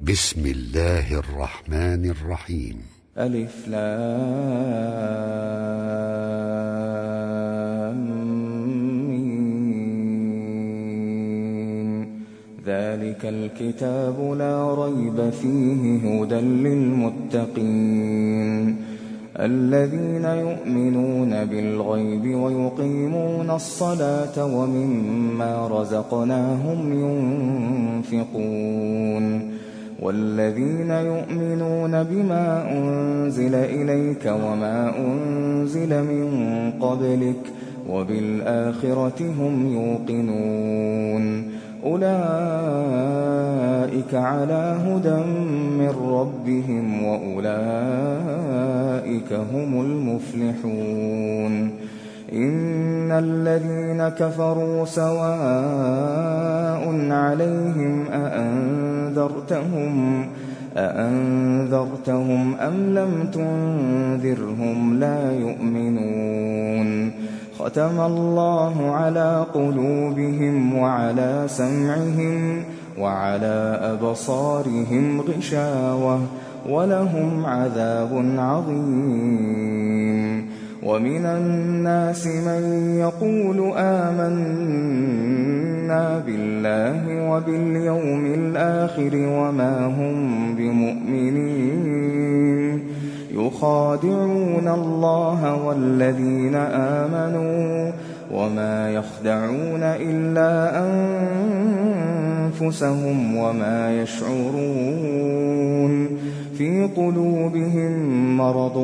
بسم الله الرحمن الرحيم. ألف لام ميم. ذلك الكتاب لا ريب فيه هدى للمتقين الذين يؤمنون بالغيب ويقيمون الصلاة ومما رزقناهم ينفقون والذين يؤمنون بما أنزل إليك وما أنزل من قبلك وبالآخرة هم يوقنون أولئك على هدى من ربهم وأولئك هم المفلحون إن الذين كفروا سواء عليهم أأنذرتهم أم لم تنذرهم لا يؤمنون ختم الله على قلوبهم وعلى سمعهم وعلى أبصارهم غشاوة ولهم عذاب عظيم ومن الناس من يقول آمنا بالله وباليوم الآخر وما هم بمؤمنين يخادعون الله والذين آمنوا وما يخدعون إلا أنفسهم وما يشعرون في قلوبهم مرض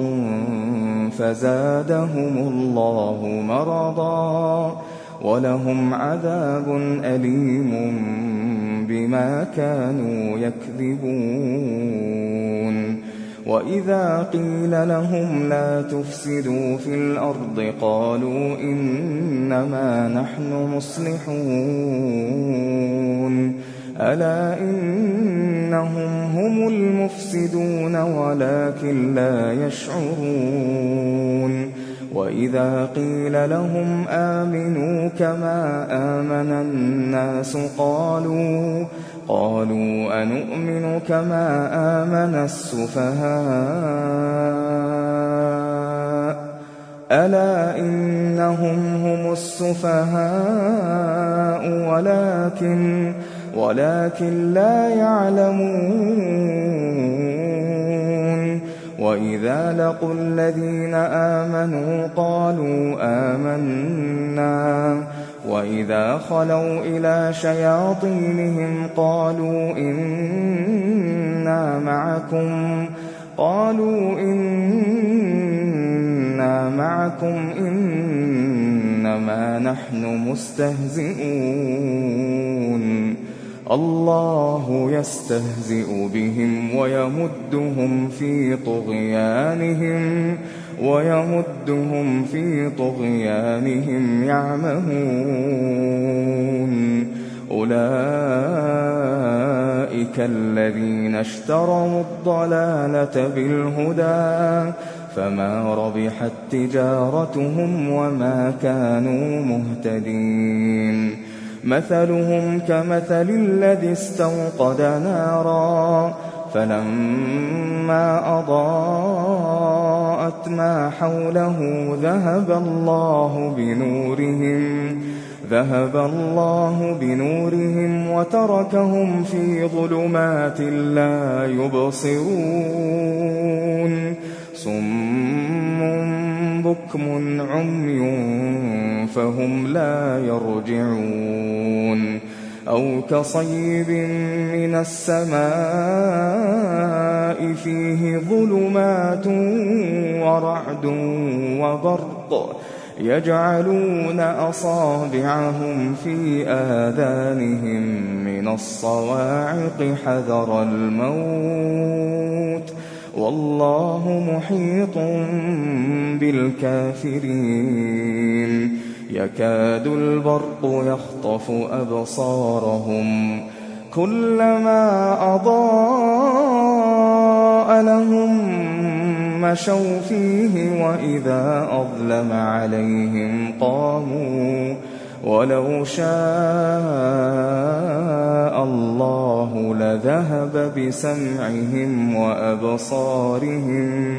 فزادهم الله مرضا ولهم عذاب أليم بما كانوا يكذبون وإذا قيل لهم لا تفسدوا في الأرض قالوا إنما نحن مصلحون ألا إنهم هم المفسدون ولكن لا يشعرون وإذا قيل لهم آمنوا كما آمن الناس قالوا أنؤمن كما آمن السفهاء ألا إنهم هم السفهاء ولكن لا يعلمون وإذا لقوا الذين آمنوا قالوا آمنا وإذا خلوا إلى شياطينهم قالوا إنا معكم إنما نحن مستهزئون الله يستهزئ بهم ويمدهم في طغيانهم يعمهون أولئك الذين اشتروا الضلالة بالهدى فما ربحت تجارتهم وما كانوا مهتدين مثلهم كمثل الذي استوقد نارا فلما أضاءت ما حوله ذهب الله بنورهم وتركهم في ظلمات لا يبصرون صم بكم عمي فهم لا يرجعون أو كصيب من السماء فيه ظلمات ورعد وبرق يجعلون أصابعهم في آذانهم من الصواعق حذر الموت والله محيط بالكافرين يكاد البرق يخطف أبصارهم كلما أضاء لهم مشوا فيه وإذا أظلم عليهم قاموا ولو شاء الله لذهب بسمعهم وأبصارهم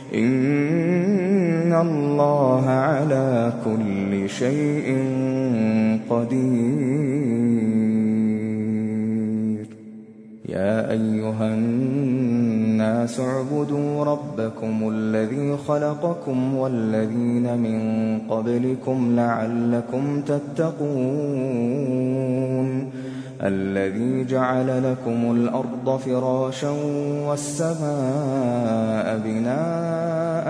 إن الله على كل شيء قدير. يا أيها الناس اعبدوا ربكم الذي خلقكم والذين من قبلكم لعلكم تتقون الذي جعل لكم الأرض فراشا والسماء بناء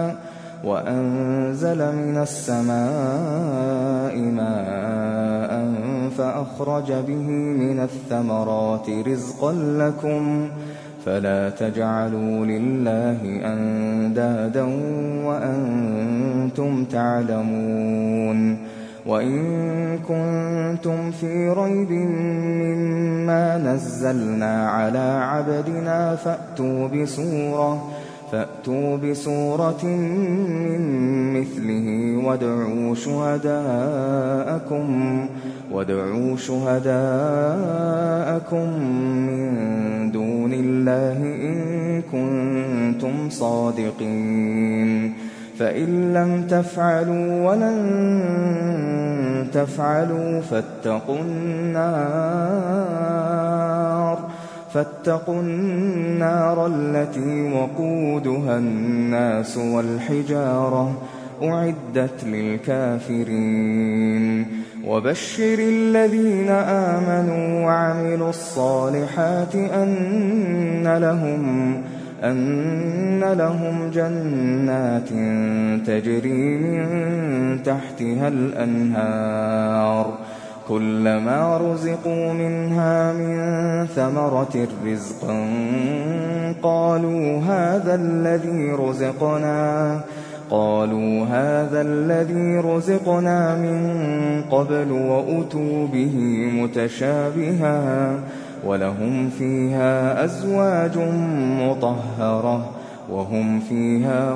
وأنزل من السماء ماء فأخرج به من الثمرات رزقا لكم فلا تجعلوا لله أندادا وأنتم تعلمون. وإن كنتم في ريب مما نزلنا على عبدنا فأتوا بسورة من مثله وادعوا شهداءكم من دون الله إن كنتم صادقين. فإن لم تفعلوا ولن تفعلوا فاتقوا النار التي وقودها الناس والحجارة أعدت للكافرين. وبشر الذين آمنوا وعملوا الصالحات أن لهم جنات تجري من تحتها الأنهار كلما رزقوا منها من ثمرة رزقا قالوا هذا الذي رزقنا من قبل وأتوا به متشابها ولهم فيها أزواج مطهرة وهم فيها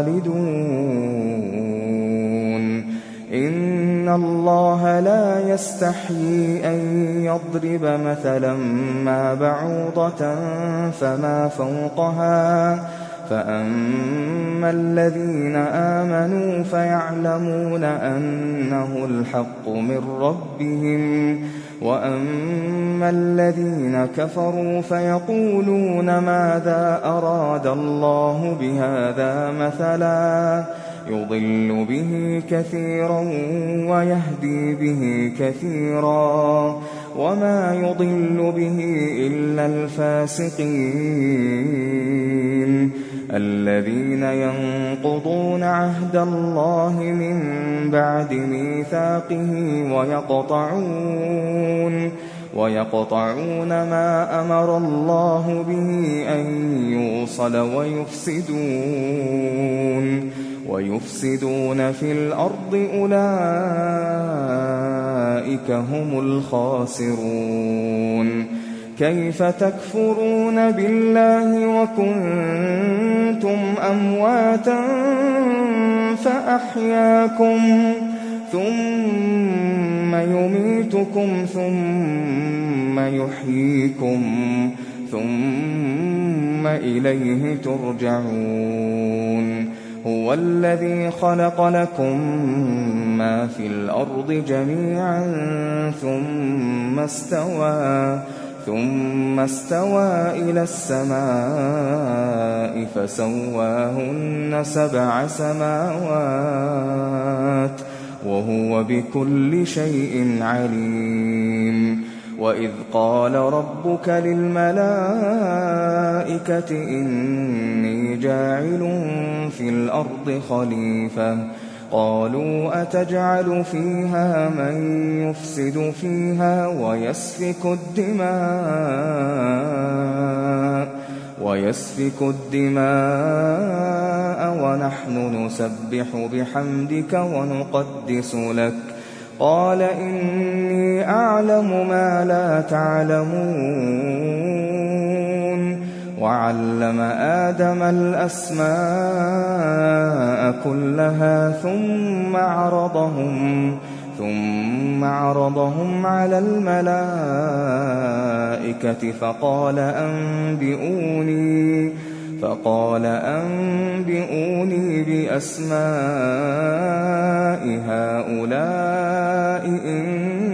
خالدون. إن الله لا يستحيي أن يضرب مثلا ما بعوضة فما فوقها فأما الذين آمنوا فيعلمون أنه الحق من ربهم وأما الذين كفروا فيقولون ماذا أراد الله بهذا مثلا يضل به كثيرا ويهدي به كثيرا وما يضل به إلا الفاسقين الذين ينقضون عهد الله من بعد ميثاقه ويقطعون ما أمر الله به أن يوصل ويفسدون في الأرض أولئك هم الخاسرون. كيف تكفرون بالله وكنتم أمواتا فأحياكم ثم يميتكم ثم يحييكم ثم إليه ترجعون. هو الذي خلق لكم ما في الأرض جميعا ثم استوى إلى السماء فسواهن 7 سماوات وهو بكل شيء عليم. وإذ قال ربك للملائكة إني جاعل في الأرض خليفة قالوا أتجعل فيها من يفسد فيها ويسفك الدماء ونحن نسبح بحمدك ونقدس لك قال إني أعلم ما لا تعلمون. وعلم آدم الأسماء كلها ثم عرضهم على الملائكة فقال أنبئوني بأسماء هؤلاء إن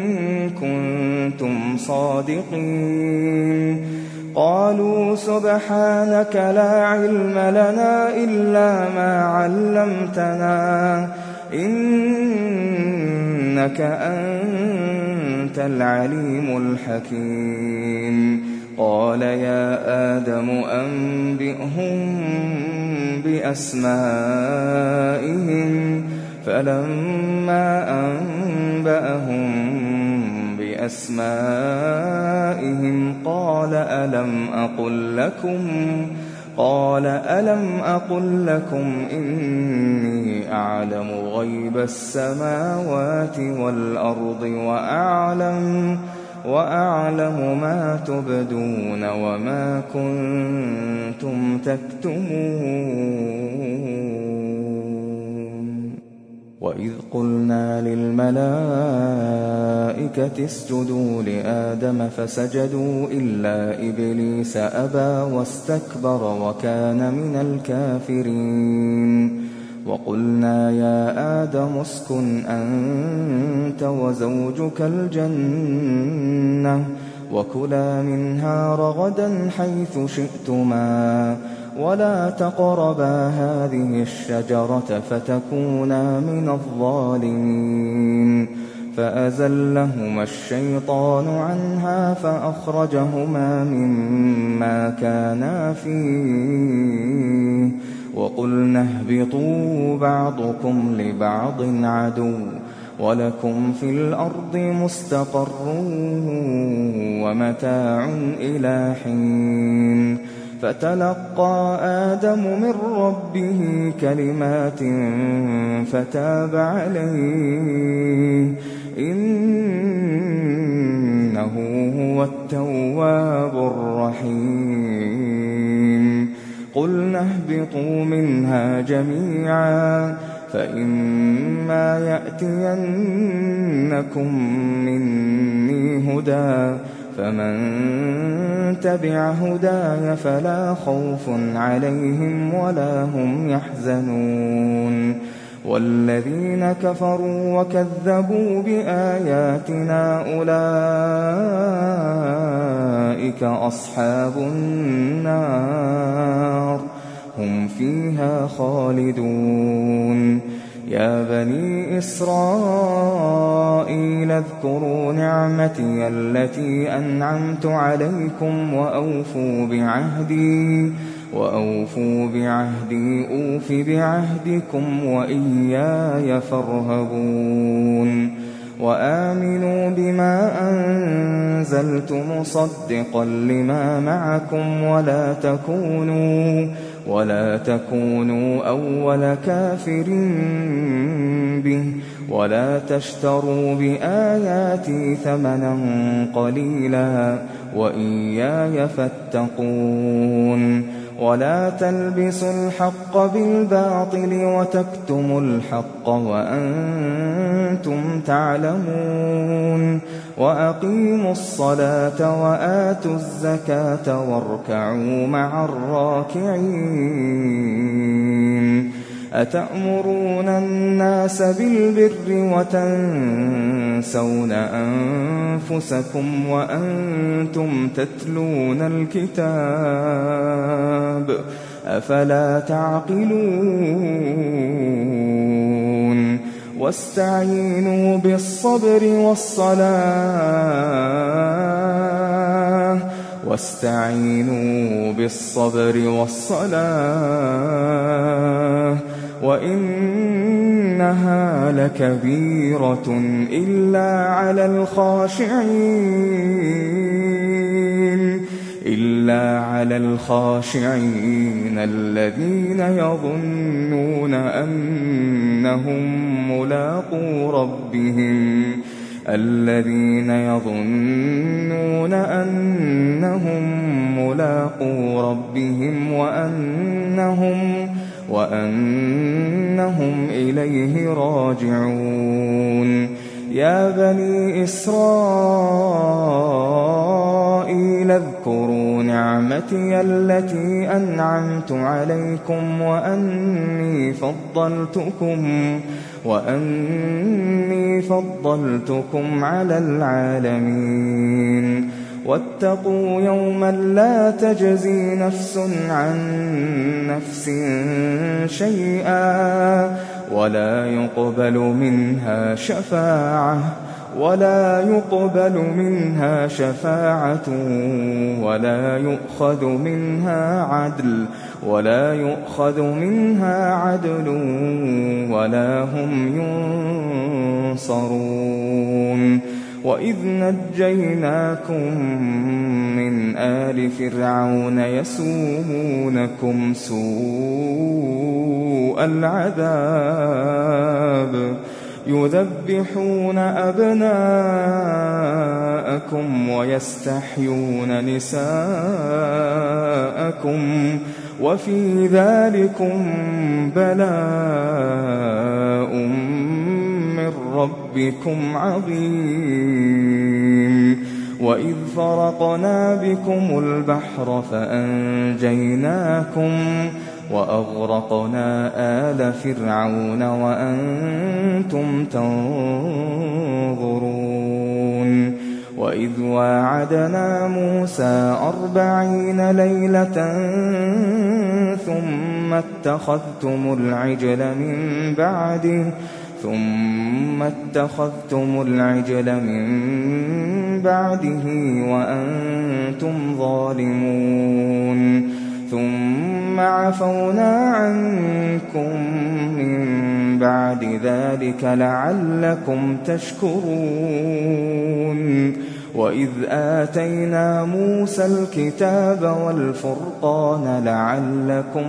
كنتم صادقين. قالوا سبحانك لا علم لنا إلا ما علمتنا إنك أنت العليم الحكيم. قال يا آدم أنبئهم بأسمائهم. فلما أنبأهم بأسمائهم قال ألم أقل لكم إني أعلم غيب السماوات والأرض وأعلم ما تبدون وما كنتم تكتمون. وإذ قلنا للملائكة اسجدوا لآدم فسجدوا إلا إبليس أبى واستكبر وكان من الكافرين. وقلنا يا آدم اسكن أنت وزوجك الجنة وكلا منها رغدا حيث شئتما ولا تقربا هذه الشجرة فتكونا من الظالمين. فأزلهما الشيطان عنها فأخرجهما مما كانا فيه وقلنا اهبطوا بعضكم لبعض عدو ولكم في الأرض مستقر ومتاع إلى حين. فتلقى آدم من ربه كلمات فتاب عليه إنه هو التواب الرحيم. قلنا اهبطوا منها جميعا فإما يأتينكم مني هدى فمن تبع هداي فلا خوف عليهم ولا هم يحزنون. والذين كفروا وكذبوا بآياتنا أولئك أصحاب النار هم فيها خالدون. يا بني إسرائيل اذكروا نعمتي التي أنعمت عليكم وأوفوا بعهدي أوف بعهدكم وإياي فارهبون. وآمنوا بما أنزلت مصدقا لما معكم ولا تكونوا أول كافر به ولا تشتروا بآياتي ثمنا قليلا وإياي فاتقون. ولا تلبسوا الحق بالباطل وتكتموا الحق وأنتم تعلمون. وأقيموا الصلاة وآتوا الزكاة واركعوا مع الراكعين. أتأمرون الناس بالبر وتنسون أنفسكم وأنتم تتلون الكتاب أفلا تعقلون. واستعينوا بالصبر والصلاة وإنها لكبيرة إلا على الخاشعين الذين يظنون أنهم ملاقو ربهم وأنهم إليه راجعون. يا بني إسرائيل اذكروا نعمتي التي أنعمت عليكم وأني فضلتكم على العالمين واتقوا يوما لا تجزي نفس عن نفس شيئا ولا يقبل منها شفاعة ولا يؤخذ منها عدل ولا هم ينصرون وإذ نجيناكم من آل فرعون يسومونكم سوء العذاب يذبحون أبناءكم ويستحيون نساءكم وفي ذلكم بلاء من ربكم عظيم وإذ فرقنا بكم البحر فأنجيناكم وأغرقنا آل فرعون وأنتم تنظرون وإذ واعدنا موسى 40 ليلة ثم اتخذتم العجل من بعده وأنتم ظالمون ثم عفونا عنكم من بعد ذلك لعلكم تشكرون وإذ آتينا موسى الكتاب والفرقان لعلكم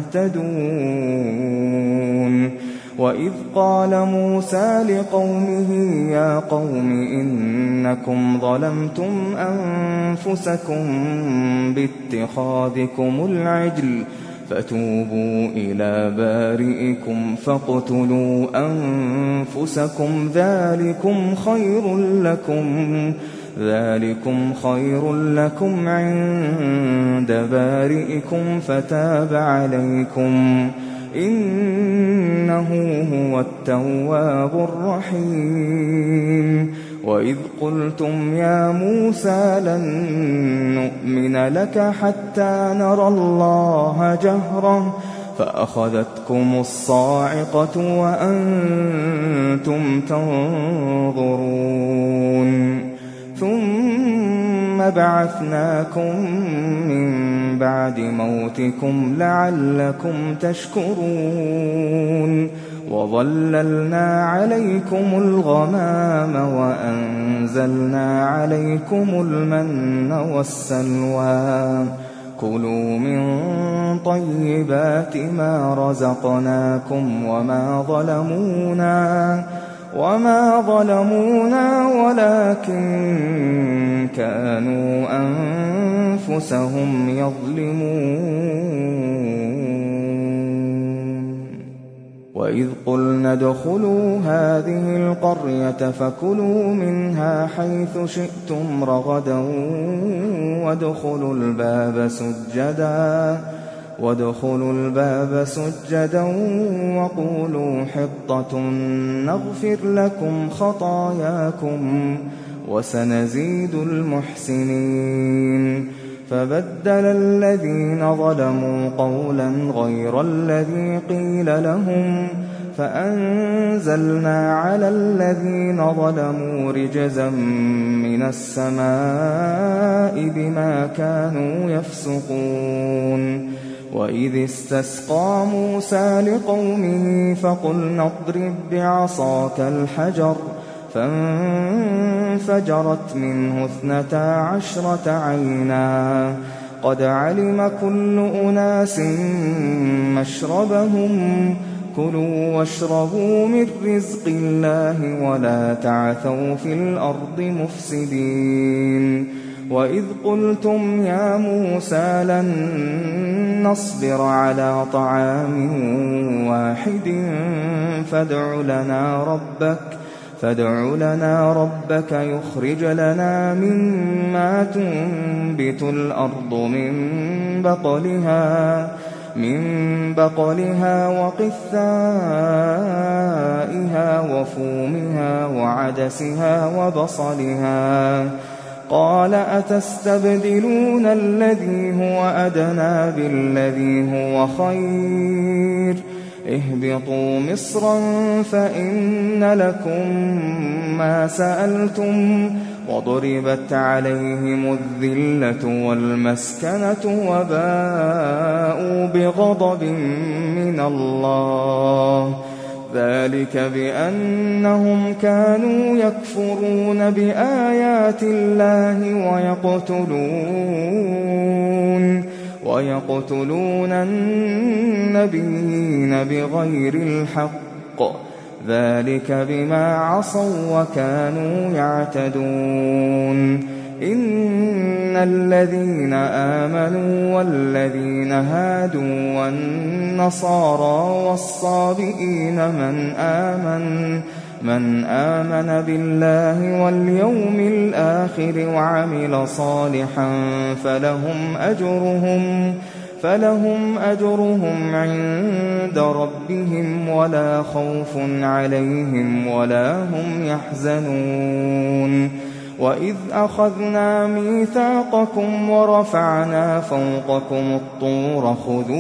تهتدون وإذ قال موسى لقومه يا قوم إنكم ظلمتم أنفسكم باتخاذكم العجل فتوبوا إلى بارئكم فاقتلوا أنفسكم ذلكم خير لكم عند بارئكم فتاب عليكم إنه هو التواب الرحيم وإذ قلتم يا موسى لن نؤمن لك حتى نرى الله جهرة فأخذتكم الصاعقة وأنتم تنظرون ثم بعثناكم من بعد موتكم لعلكم تشكرون وظللنا عليكم الغمام وأنزلنا عليكم المن والسلوى كلوا من طيبات ما رزقناكم وما ظلمونا ولكن كانوا أنفسهم يظلمون وإذ قلنا ادخلوا هذه القرية فكلوا منها حيث شئتم رغدا وادخلوا الباب سجدا وقولوا حطة نغفر لكم خطاياكم وسنزيد المحسنين فبدل الذين ظلموا قولا غير الذي قيل لهم فأنزلنا على الذين ظلموا رجزا من السماء بما كانوا يفسقون وإذ استسقى موسى لقومه فقلنا اضرب بعصاك الحجر فانفجرت منه 12 عينا قد علم كل أناس مشربهم كلوا واشربوا من رزق الله ولا تعثوا في الأرض مفسدين وإذ قلتم يا موسى لن نصبر على طعام واحد فادع لنا ربك يخرج لنا مما تنبت الأرض من بقلها وقثائها وفومها وعدسها وبصلها. قال أتستبدلون الذي هو أدنى بالذي هو خير اهبطوا مصرا فإن لكم ما سألتم وضربت عليهم الذلة والمسكنة وباءوا بغضب من الله ذلك بأنهم كانوا يكفرون بآيات الله ويقتلون النبيين بغير الحق ذلك بما عصوا وكانوا يعتدون. إن الذين آمنوا والذين هادوا والنصارى والصابئين من آمن بالله واليوم الآخر وعمل صالحا فلهم أجرهم عند ربهم ولا خوف عليهم ولا هم يحزنون. وإذ أخذنا ميثاقكم ورفعنا فوقكم الطور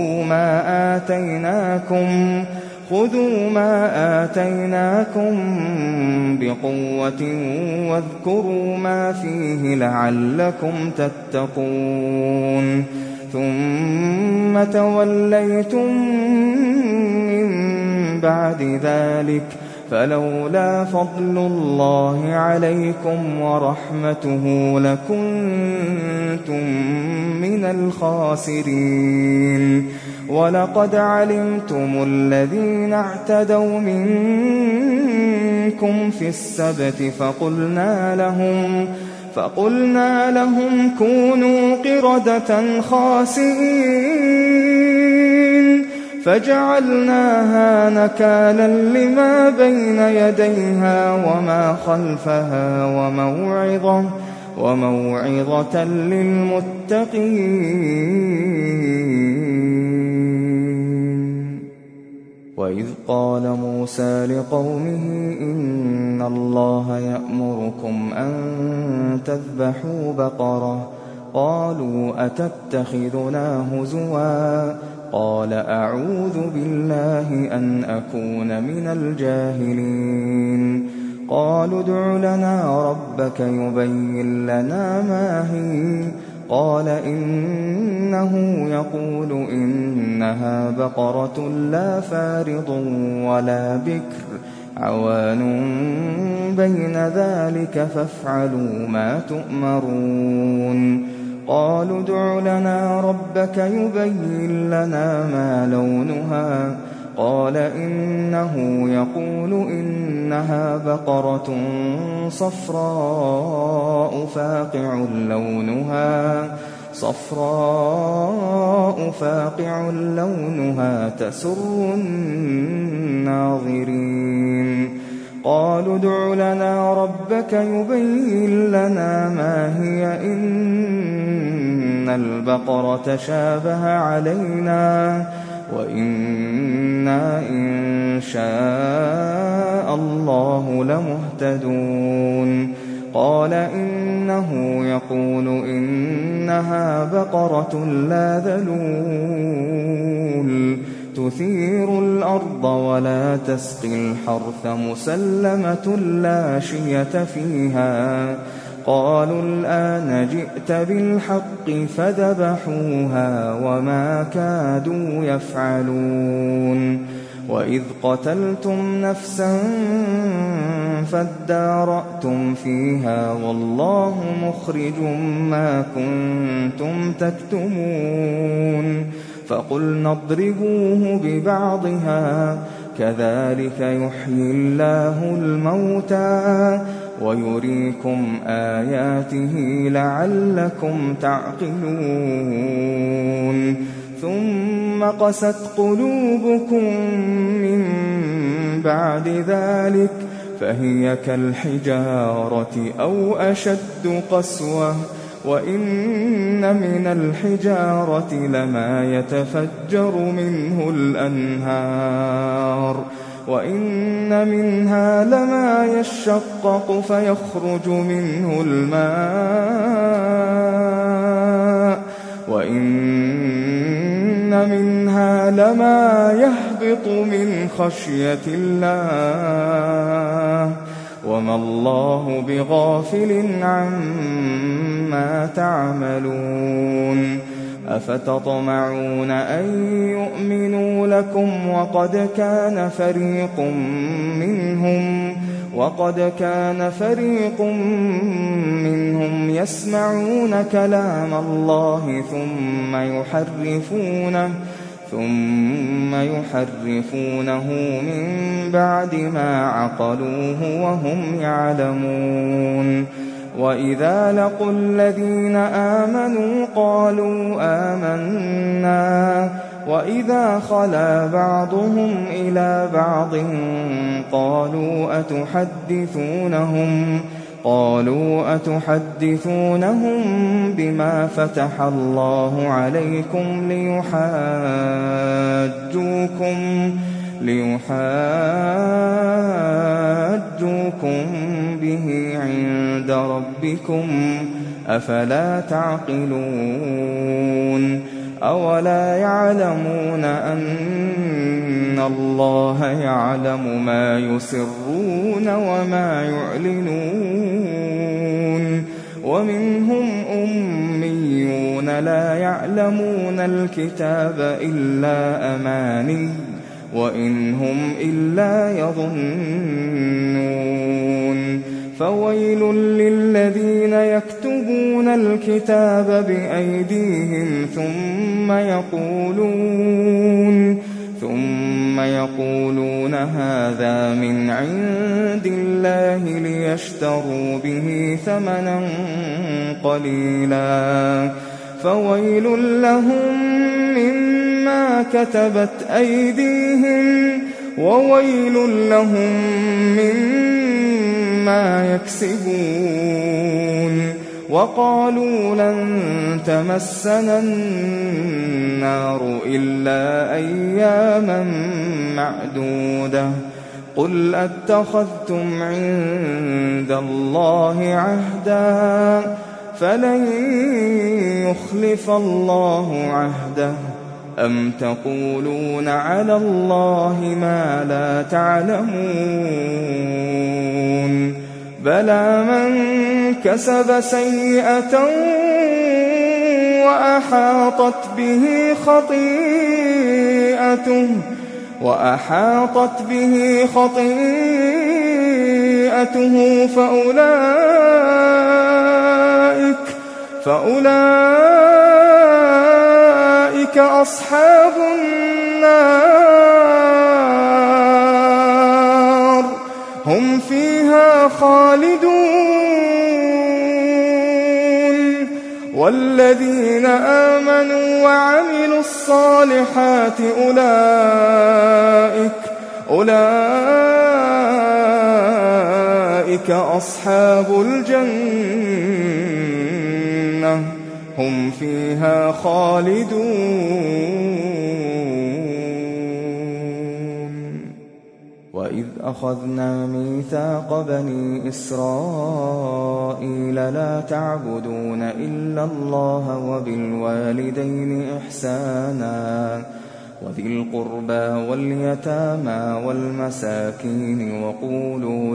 خذوا ما آتيناكم بقوة واذكروا ما فيه لعلكم تتقون. ثم توليتم من بعد ذلك فلولا فضل الله عليكم ورحمته لكنتم من الخاسرين. ولقد علمتم الذين اعتدوا منكم في السبت فقلنا لهم كونوا قردة خاسئين فجعلناها نكالا لما بين يديها وما خلفها وموعظة للمتقين. وإذ قال موسى لقومه إن الله يأمركم أن تذبحوا بقرة قالوا أتتخذنا هزوا قال أعوذ بالله أن أكون من الجاهلين. قالوا ادع لنا ربك يبين لنا ما هي قال إنه يقول إنها بقرة لا فارض ولا بكر عوان بين ذلك فافعلوا ما تؤمرون. قالوا ادع لنا ربك يبين لنا ما لونها قال إنه يقول إنها بقرة صفراء فاقع لونها تسر الناظرين. قالوا ادع لنا ربك يبين لنا ما هي إن البقرة شابه علينا وإنا إن شاء الله لمهتدون. قال إنه يقول إنها بقرة لا ذلول تثير الأرض ولا تسقي الحرث مسلمة لا شية فيها. قالوا الآن جئت بالحق فذبحوها وما كادوا يفعلون. وإذ قتلتم نفسا فادارأتم فيها والله مخرج ما كنتم تكتمون. فقلنا اضربوه ببعضها كذلك يحيي الله الموتى ويريكم آياته لعلكم تعقلون. ثم قست قلوبكم من بعد ذلك فهي كالحجارة أو أشد قسوة وإن من الحجارة لما يتفجر منه الأنهار وإن منها لما يشقق فيخرج منه الماء وإن منها لما يهبط من خشية الله وما الله بغافل عما تعملون أفتطمعون أن يؤمنوا لكم وقد كان فريق منهم يسمعون كلام الله ثم يحرفونه من بعد ما عقلوه وهم يعلمون وإذا لقوا الذين آمنوا قالوا آمنا وإذا خلا بعضهم إلى بعض قالوا أتحدثونهم بما فتح الله عليكم ليحاجوكم به عند ربكم أفلا تعقلون أولا يعلمون أن الله يعلم ما يسرون وما يعلنون ومنهم أميون لا يعلمون الكتاب إلا أماني وإن هم إلا يظنون فويل للذين يكتبون الكتاب بأيديهم ثم يقولون هذا من عند الله ليشتروا به ثمنا قليلا فويل لهم مما كتبت أيديهم وويل لهم مما يكسبون وقالوا لن تمسنا النار إلا أياما معدودة قل أتخذتم عند الله عهدا فلن يخلف الله عهده أم تقولون على الله ما لا تعلمون بلى من كسب سيئة وأحاطت به خطيئته فأولئك أصحاب النار هم فيها خالدون والذين آمنوا وعملوا الصالحات أولئك أصحاب الجنة هم فيها خالدون وإذ أخذنا ميثاق بني إسرائيل لا تعبدون إلا الله وبالوالدين إحسانا وذي القربى واليتامى والمساكين وقولوا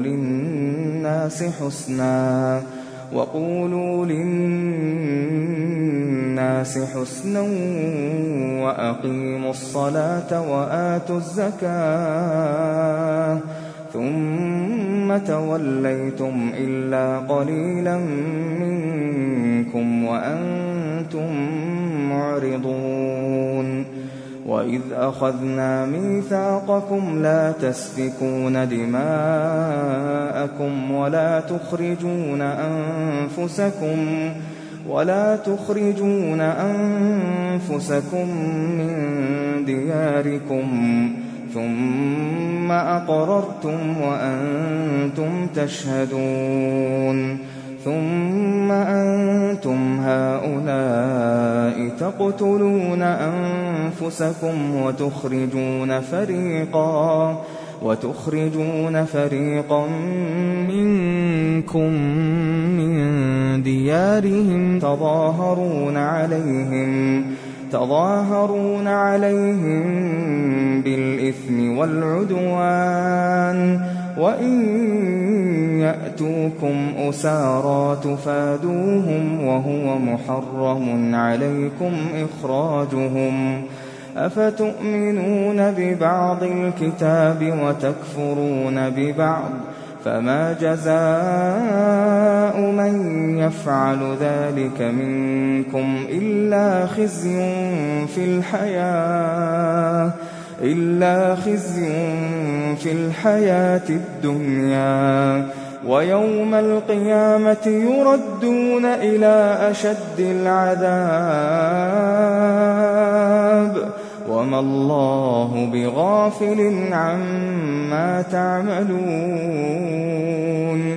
للناس حسنا وأقيموا الصلاة وآتوا الزكاة ثم توليتم إلا قليلا منكم وأنتم معرضون وإذ أخذنا ميثاقكم لا تسفكون دماءكم ولا تخرجون أنفسكم من دياركم ثم أقررتم وأنتم تشهدون ثم أنتم هؤلاء تقتلون أنفسكم وتخرجون فريقا منكم من ديارهم تظاهرون عليهم بالإثم والعدوان وإن يأتوكم أسارى تفادوهم وهو محرم عليكم إخراجهم أفتؤمنون ببعض الكتاب وتكفرون ببعض فما جزاء من يفعل ذلك منكم إلا خزي في الحياة الدنيا ويوم القيامة يردون إلى أشد العذاب وما الله بغافل عما تعملون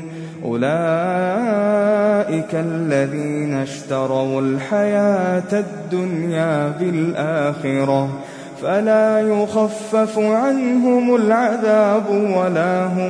أولئك الذين اشتروا الحياة الدنيا بالآخرة فلا يخفف عنهم العذاب ولا هم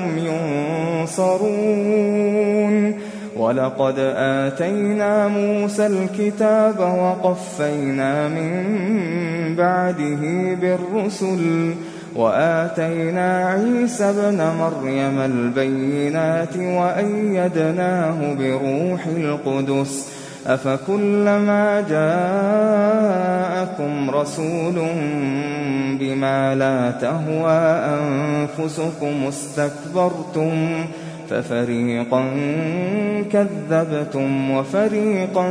ينصرون ولقد آتينا موسى الكتاب وقفينا من بعده بالرسل وآتينا عيسى ابن مريم البينات وأيدناه بروح القدس أفكلما جاءكم رسول بما لا تهوى أنفسكم استكبرتم ففريقا كذبتم وفريقا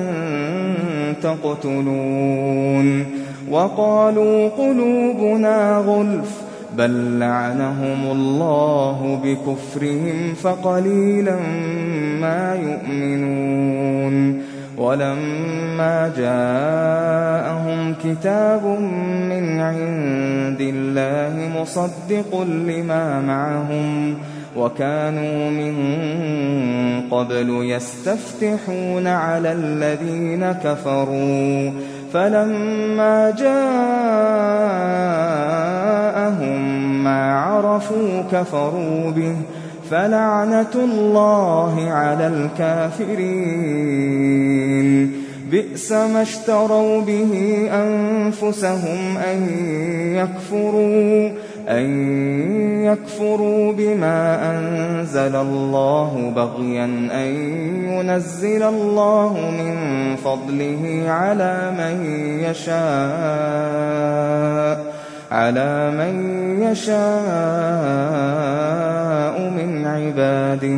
تقتلون وقالوا قلوبنا غلف بل لعنهم الله بكفرهم فقليلا ما يؤمنون ولما جاءهم كتاب من عند الله مصدق لما معهم وكانوا من قبل يستفتحون على الذين كفروا فلما جاءهم ما عرفوا كفروا به فلعنة الله على الكافرين بئس ما اشتروا به أنفسهم أن يكفروا بما أنزل الله بغيا أن ينزل الله من فضله على من يشاء من عباده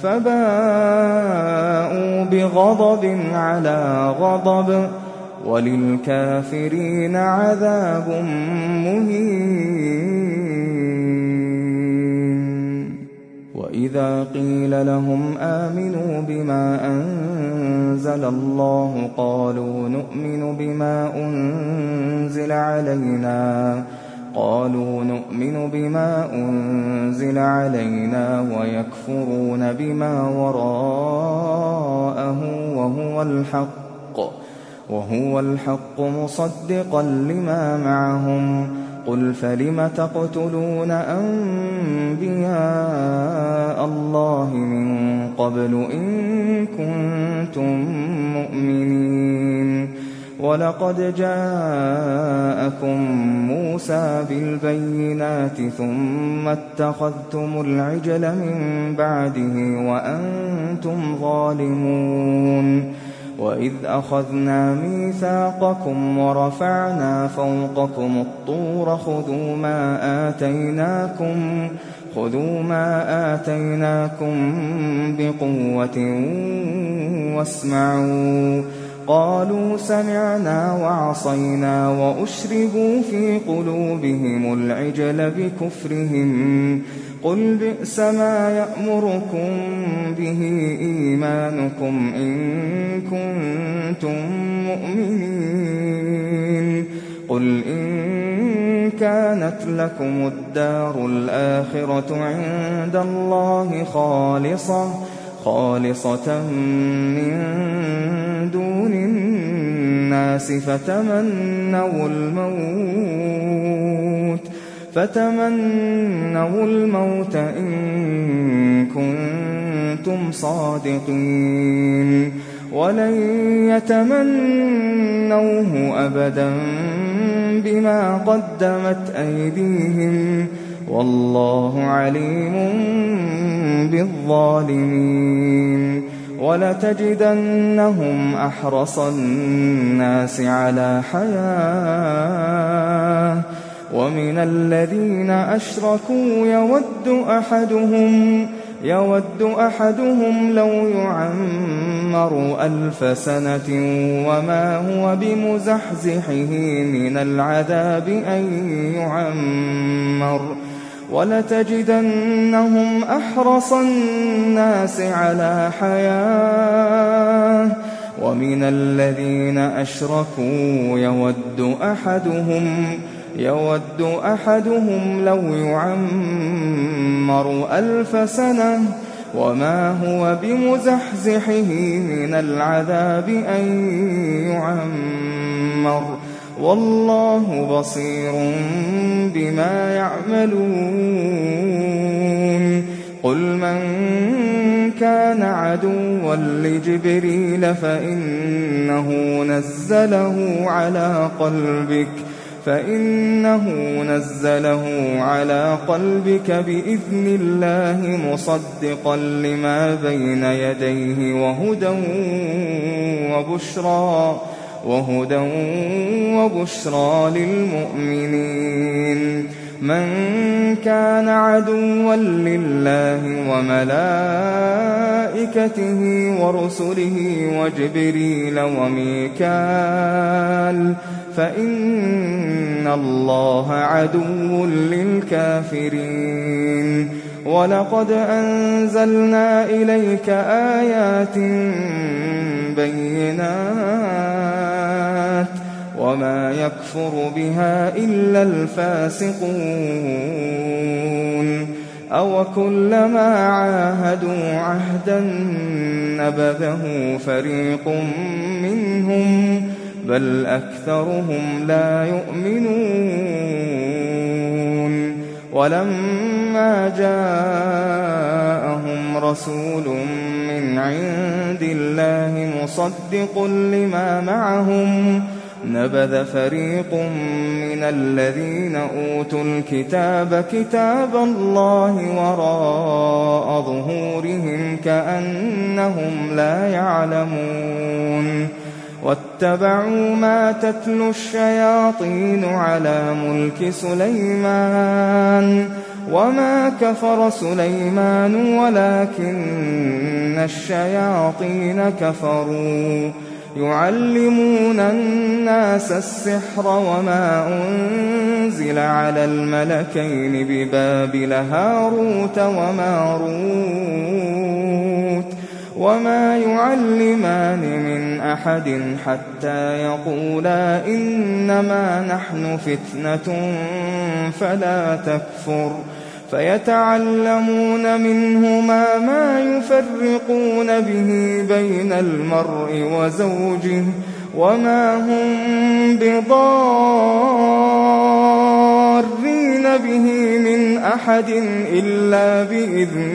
فباءوا بغضب على غضب وللكافرين عذاب مهين وإذا قيل لهم آمنوا بما أنزل الله قالوا نؤمن بما أنزل علينا ويكفرون بما وراءه وهو الحق مصدقا لما معهم قل فلم تقتلون أنبياء الله من قبل إن كنتم مؤمنين ولقد جاءكم موسى بالبينات ثم اتخذتم العجل من بعده وأنتم ظالمون وإذ أخذنا ميثاقكم ورفعنا فوقكم الطور خذوا ما آتيناكم بقوة واسمعوا قالوا سمعنا وعصينا وأشربوا في قلوبهم العجل بكفرهم قل بئس ما يأمركم به إيمانكم إن كنتم مؤمنين قل إن كانت لكم الدار الآخرة عند الله خالصة من دون الناس فتمنوا الموت إن كنتم صادقين ولن يتمنوه أبدا بما قدمت أيديهم والله عليم بالظالمين ولتجدنهم أحرص الناس على حياة ومن الذين أشركوا يود أحدهم لو يعمر 1000 سنة وما هو بمزحزحه من العذاب أن يعمر ولتجدنهم أحرص الناس على حياة ومن الذين أشركوا يود أحدهم لو يعمر 1000 سنة وما هو بمزحزحه من العذاب أن يعمر والله بصير بما يعملون قل من كان عدوا لجبريل فإنه نزله على قلبك بإذن الله مصدقا لما بين يديه وهدى وبشرى للمؤمنين من كان عدوا لله وملائكته ورسله وجبريل وميكال فإن الله عدو للكافرين ولقد أنزلنا إليك آيات بينات وما يكفر بها إلا الفاسقون أو كلما عاهدوا عهدا نبذه فريق منهم بل أكثرهم لا يؤمنون ولما جاءهم رسول من عند الله مصدق لما معهم نبذ فريق من الذين أوتوا الكتاب كتاب الله وراء ظهورهم كأنهم لا يعلمون واتبعوا ما تتلو الشياطين على ملك سليمان وما كفر سليمان ولكن الشياطين كفروا يعلمون الناس السحر وما أنزل على الملكين ببابل هاروت وماروت وما يعلمان من أحد حتى يقولا إنما نحن فتنة فلا تكفر فيتعلمون منهما ما يفرقون به بين المرء وزوجه وما هم بضارين به من أحد إلا بإذن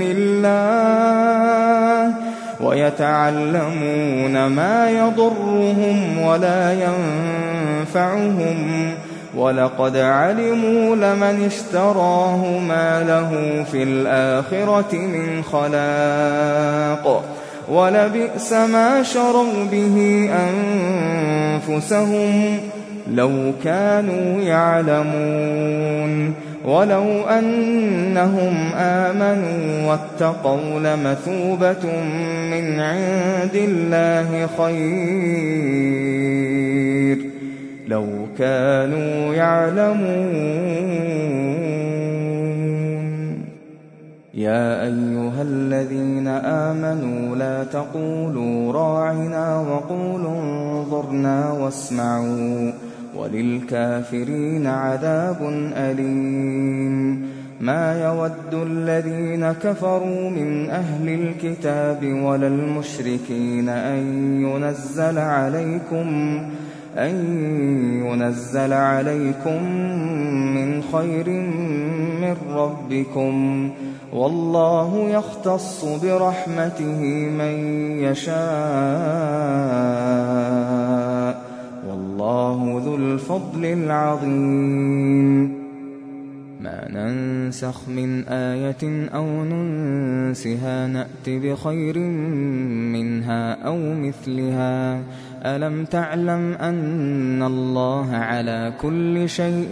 الله ويتعلمون ما يضرهم ولا ينفعهم ولقد علموا لمن اشتراه ما له في الآخرة من خلاق ولبئس ما شروا به أنفسهم لو كانوا يعلمون ولو أنهم آمنوا واتقوا لمثوبة من عند الله خير لو كانوا يعلمون يا أيها الذين آمنوا لا تقولوا راعنا وقولوا انظرنا وَلِلْكَافِرِينَ عَذَابٌ أَلِيمٌ مَا يَوَدُّ الَّذِينَ كَفَرُوا مِنْ أَهْلِ الْكِتَابِ وَلَا الْمُشْرِكِينَ أَن يُنَزَّلَ عَلَيْكُم مِّنْ خَيْرٍ مِّن رَّبِّكُمْ ۗ وَاللَّهُ يَخْتَصُّ بِرَحْمَتِهِ مَن يَشَاءُ ۗ وَاللَّهُ ذُو الْفَضْلِ الْعَظِيمِ مَا نَنسَخْ مِنْ آيَةٍ أَوْ نُنسِهَا نَأْتِ بِخَيْرٍ مِّنْهَا أَوْ مِثْلِهَا ۗ أَلَمْ تَعْلَمْ أَنَّ اللَّهَ عَلَىٰ كُلِّ شَيْءٍ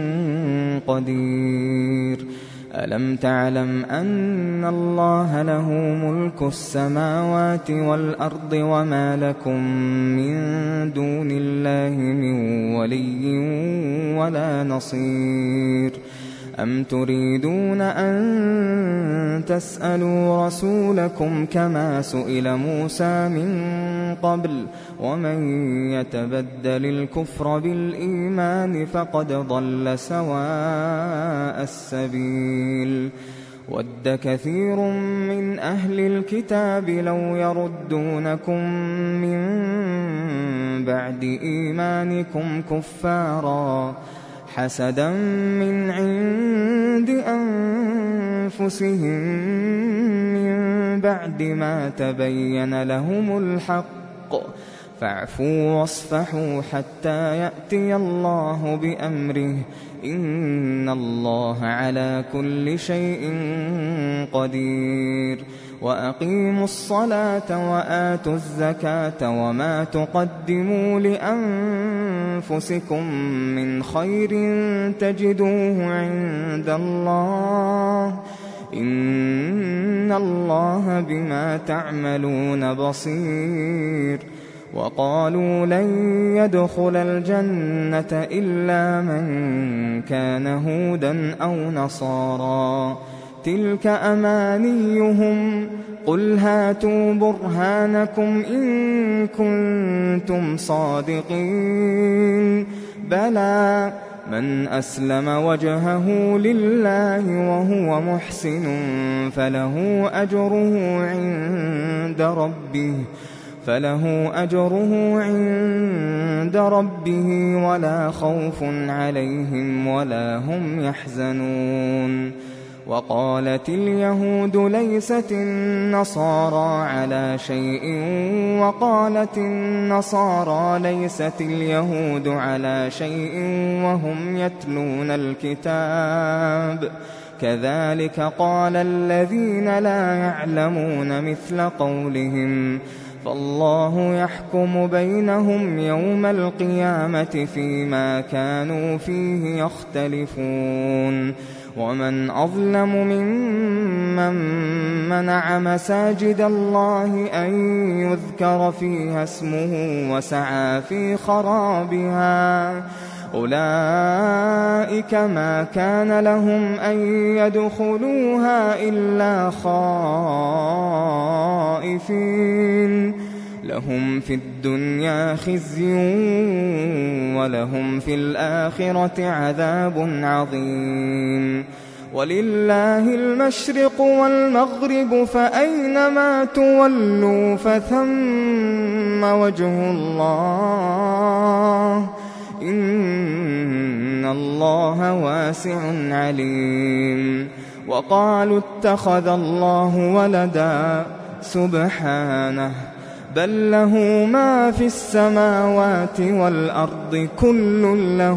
قَدِيرٌ أَلَمْ تَعْلَمْ أَنَّ اللَّهَ لَهُ مُلْكُ السَّمَاوَاتِ وَالْأَرْضِ وَمَا لَكُم مِّن دُونِ اللَّهِ مِن وَلِيٍّ وَلَا نَصِيرٍ أَمْ تُرِيدُونَ أَن تَسْأَلُوا رَسُولَكُمْ كَمَا سُئِلَ مُوسَىٰ مِن قَبْلُ ۗ وَمَن يَتَبَدَّلِ الْكُفْرَ بِالْإِيمَانِ فَقَدْ ضَلَّ سَوَاءَ السَّبِيلِ وَدَّ كَثِيرٌ مِّنْ أَهْلِ الْكِتَابِ لَوْ يَرُدُّونَكُم مِّن بَعْدِ إِيمَانِكُمْ كُفَّارًا حَسَدًا مِّنْ عِندِ أَنفُسِهِم مِّن بَعْدِ مَا تَبَيَّنَ لَهُمُ الْحَقُّ ۖ فَاعْفُوا وَاصْفَحُوا حَتَّىٰ يَأْتِيَ اللَّهُ بِأَمْرِهِ ۗ إِنَّ اللَّهَ عَلَىٰ كُلِّ شَيْءٍ قَدِيرٌ وَأَقِيمُوا الصَّلَاةَ وَآتُوا الزَّكَاةَ وَمَا تُقَدِّمُوا لِأَنفُسِكُم مِّنْ خَيْرٍ تَجِدُوهُ عِندَ اللَّهِ ۗ إِنَّ اللَّهَ بِمَا تَعْمَلُونَ بَصِيرٌ وَقَالُوا لَن يَدْخُلَ الْجَنَّةَ إِلَّا مَن كَانَ هُودًا أَوْ نَصَارَىٰ ۗ تِلْكَ أَمَانِيُّهُمْ ۖ قُلْ هَاتُوا بُرْهَانَكُمْ إِن كُنتُمْ صَادِقِينَ بَلَىٰ مَنْ أَسْلَمَ وَجْهَهُ لِلَّهِ وَهُوَ مُحْسِنٌ فَلَهُ أَجْرُهُ عِندَ رَبِّهِ وَلَا خَوْفٌ عَلَيْهِمْ وَلَا هُمْ يَحْزَنُونَ وَقَالَتِ الْيَهُودُ لَيْسَتِ النَّصَارَىٰ عَلَىٰ شَيْءٍ وَقَالَتِ النَّصَارَىٰ لَيْسَتِ الْيَهُودُ عَلَىٰ شَيْءٍ وَهُمْ يَتْلُونَ الْكِتَابَ ۚ كَذَٰلِكَ قَالَ الَّذِينَ لَا يَعْلَمُونَ مِثْلَ قَوْلِهِمْ ۚ فَاللَّهُ يَحْكُمُ بَيْنَهُمْ يَوْمَ الْقِيَامَةِ فِيمَا كَانُوا فِيهِ يَخْتَلِفُونَ وَمَنْ أَظْلَمُ مِمَّن مَّنَعَ مَسَاجِدَ اللَّهِ أَن يُذْكَرَ فِيهَا اسْمُهُ وَسَعَىٰ فِي خَرَابِهَا ۚ أُولَٰئِكَ مَا كَانَ لَهُمْ أَن يَدْخُلُوهَا إِلَّا خَائِفِينَ ۚ لَهُمْ فِي الدُّنْيَا خِزْيٌ وَلَهُمْ فِي الْآخِرَةِ عَذَابٌ عَظِيمٌ وَلِلَّهِ الْمَشْرِقُ وَالْمَغْرِبُ فَأَيْنَمَا تُوَلُّوا فَثَمَّ وَجْهُ اللَّهِ ۚ إِنَّ اللَّهَ وَاسِعٌ عَلِيمٌ وَقَالُوا اتَّخَذَ اللَّهُ وَلَدًا سُبْحَانَهُ ۖ بَل لَّهُ مَا فِي السَّمَاوَاتِ وَالْأَرْضِ كُلٌّ لَّهُ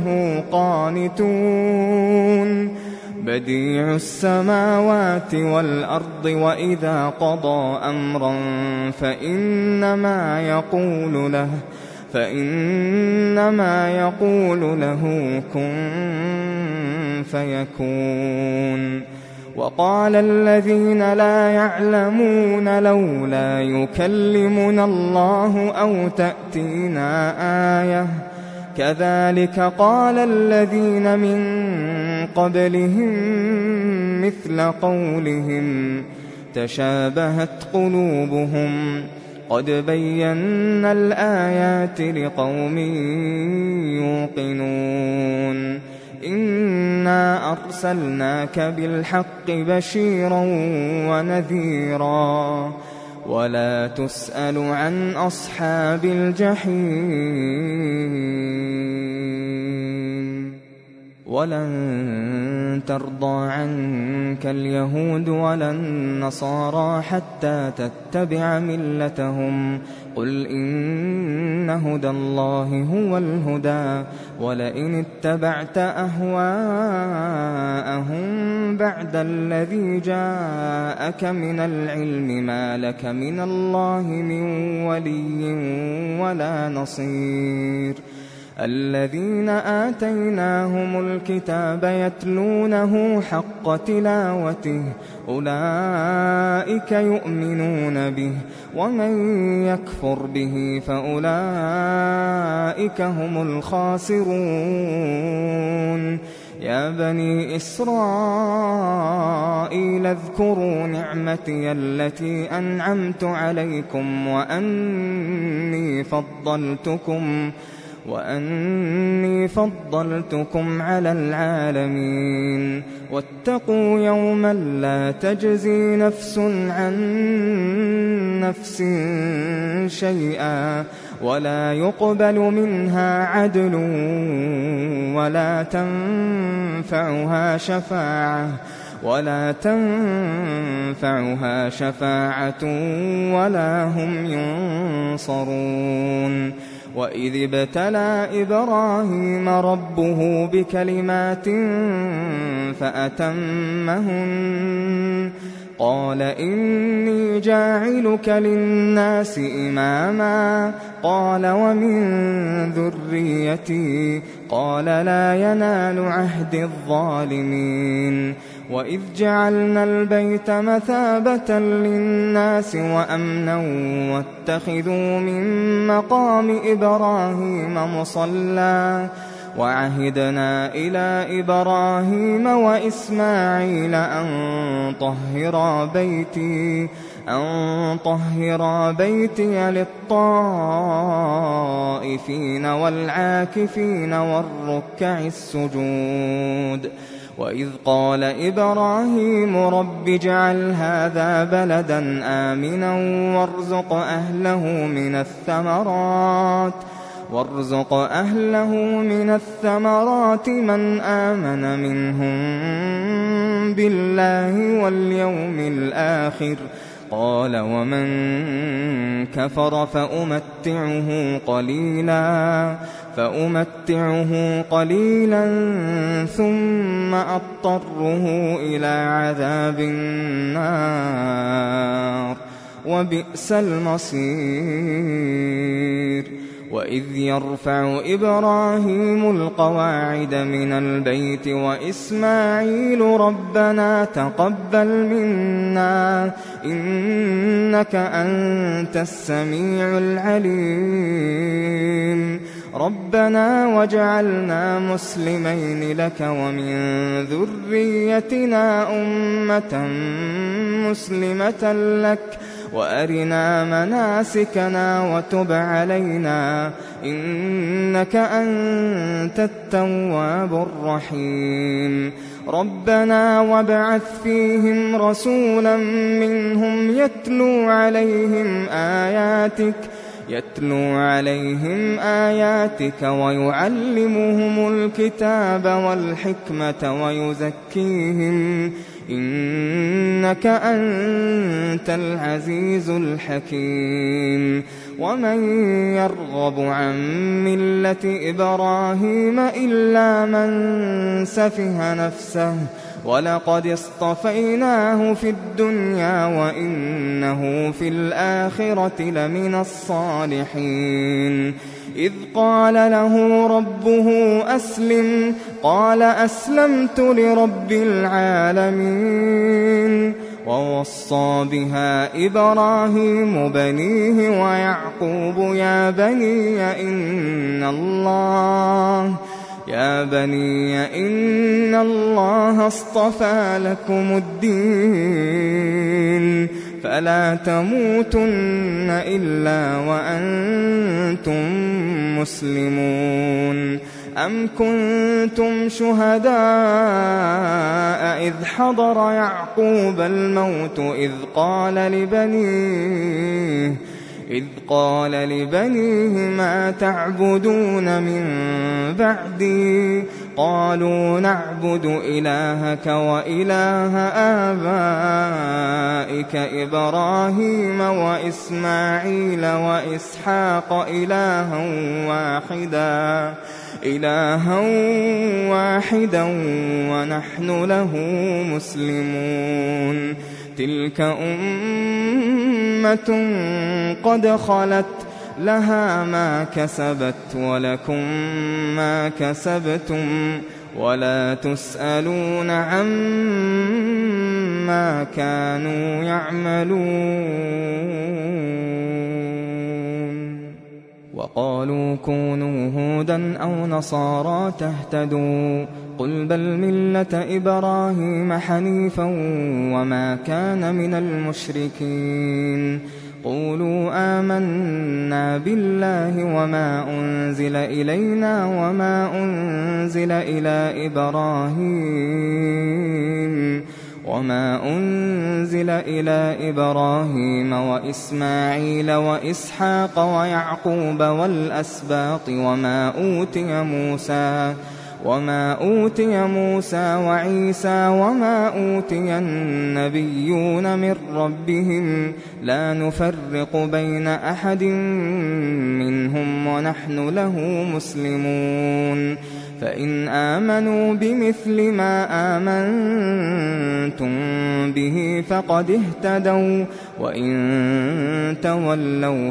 قَانِتُونَ بَدِيعُ السَّمَاوَاتِ وَالْأَرْضِ وَإِذَا قَضَىٰ أَمْرًا فَإِنَّمَا يَقُولُ لَهُ كُن فَيَكُونُ وَقَالَ الَّذِينَ لَا يَعْلَمُونَ لَوْلَا يُكَلِّمُنَا اللَّهُ أَوْ تَأْتِينَا آيَةٌ ۗ كَذَٰلِكَ قَالَ الَّذِينَ مِن قَبْلِهِم مِّثْلَ قَوْلِهِمْ ۘ تَشَابَهَتْ قُلُوبُهُمْ ۗ قد بينا الآيات لقوم يوقنون إنا أرسلناك بالحق بشيرا ونذيرا ولا تسأل عن أصحاب الجحيم ولن ترضى عنك اليهود ولا النصارى حتى تتبع ملتهم قل إن هدى الله هو الهدى ولئن اتبعت أهواءهم بعد الذي جاءك من العلم ما لك من الله من ولي ولا نصير الذين آتيناهم الكتاب يتلونه حق تلاوته أولئك يؤمنون به ومن يكفر به فأولئك هم الخاسرون يا بني إسرائيل اذكروا نعمتي التي أنعمت عليكم وأني فضلتكم على العالمين واتقوا يوما لا تجزي نفس عن نفس شيئا ولا يقبل منها عدل ولا تنفعها شفاعة ولا هم ينصرون وإذ ابتلى إبراهيم ربه بكلمات فأتمهن قال إني جاعلك للناس إماما قال ومن ذريتي قال لا ينال عهد الظالمين وإذ جعلنا البيت مثابة للناس وأمنا واتخذوا من مقام إبراهيم مصلى وعهدنا إلى إبراهيم وإسماعيل أن طهرا بيتي للطائفين والعاكفين والركع السجود وإذ قال إبراهيم رب اجعل هذا بلدا آمنا وارزق أهله من الثمرات من آمن منهم بالله واليوم الآخر قال ومن كفر فأمتعه قليلا ثم أضطره إلى عذاب النار وبئس المصير وإذ يرفع إبراهيم القواعد من البيت وإسماعيل ربنا تقبل منا إنك أنت السميع العليم ربنا واجعلنا مسلمين لك ومن ذريتنا أمة مسلمة لك وأرنا مناسكنا وتب علينا إنك أنت التواب الرحيم ربنا وابعث فيهم رسولا منهم يتلو عليهم آياتك ويعلمهم الكتاب والحكمة ويزكيهم إنك أنت العزيز الحكيم ومن يرغب عن ملة إبراهيم إلا من سفه نفسه ولقد اصطفيناه في الدنيا وإنه في الآخرة لمن الصالحين إذ قال له ربه أسلم قال أسلمت لرب العالمين ووصى بها إبراهيم بنيه ويعقوب يا بني إن الله اصطفى لكم الدين فلا تموتن إلا وأنتم مسلمون. أم كنتم شهداء إذ حضر يعقوب الموت إذ قال لبنيه ما تعبدون من بعدي قالوا نعبد إلهك وإله آبائك إبراهيم وإسماعيل وإسحاق إلها واحدا ونحن له مسلمون. تلك أمة قد خلت لها ما كسبت ولكم ما كسبتم ولا تسألون عما كانوا يعملون. وقالوا كونوا هودا أو نصارى تهتدوا قل بل ملة إبراهيم حنيفا وما كان من المشركين. قولوا آمنا بالله وما أنزل إلينا وما أنزل إلى إبراهيم وإسماعيل وإسحاق ويعقوب والأسباط وما أوتي موسى وعيسى وما أوتي النبيون من ربهم لا نفرق بين أحد منهم ونحن له مسلمون. فإن آمنوا بمثل ما آمنتم به فقد اهتدوا وإن تولوا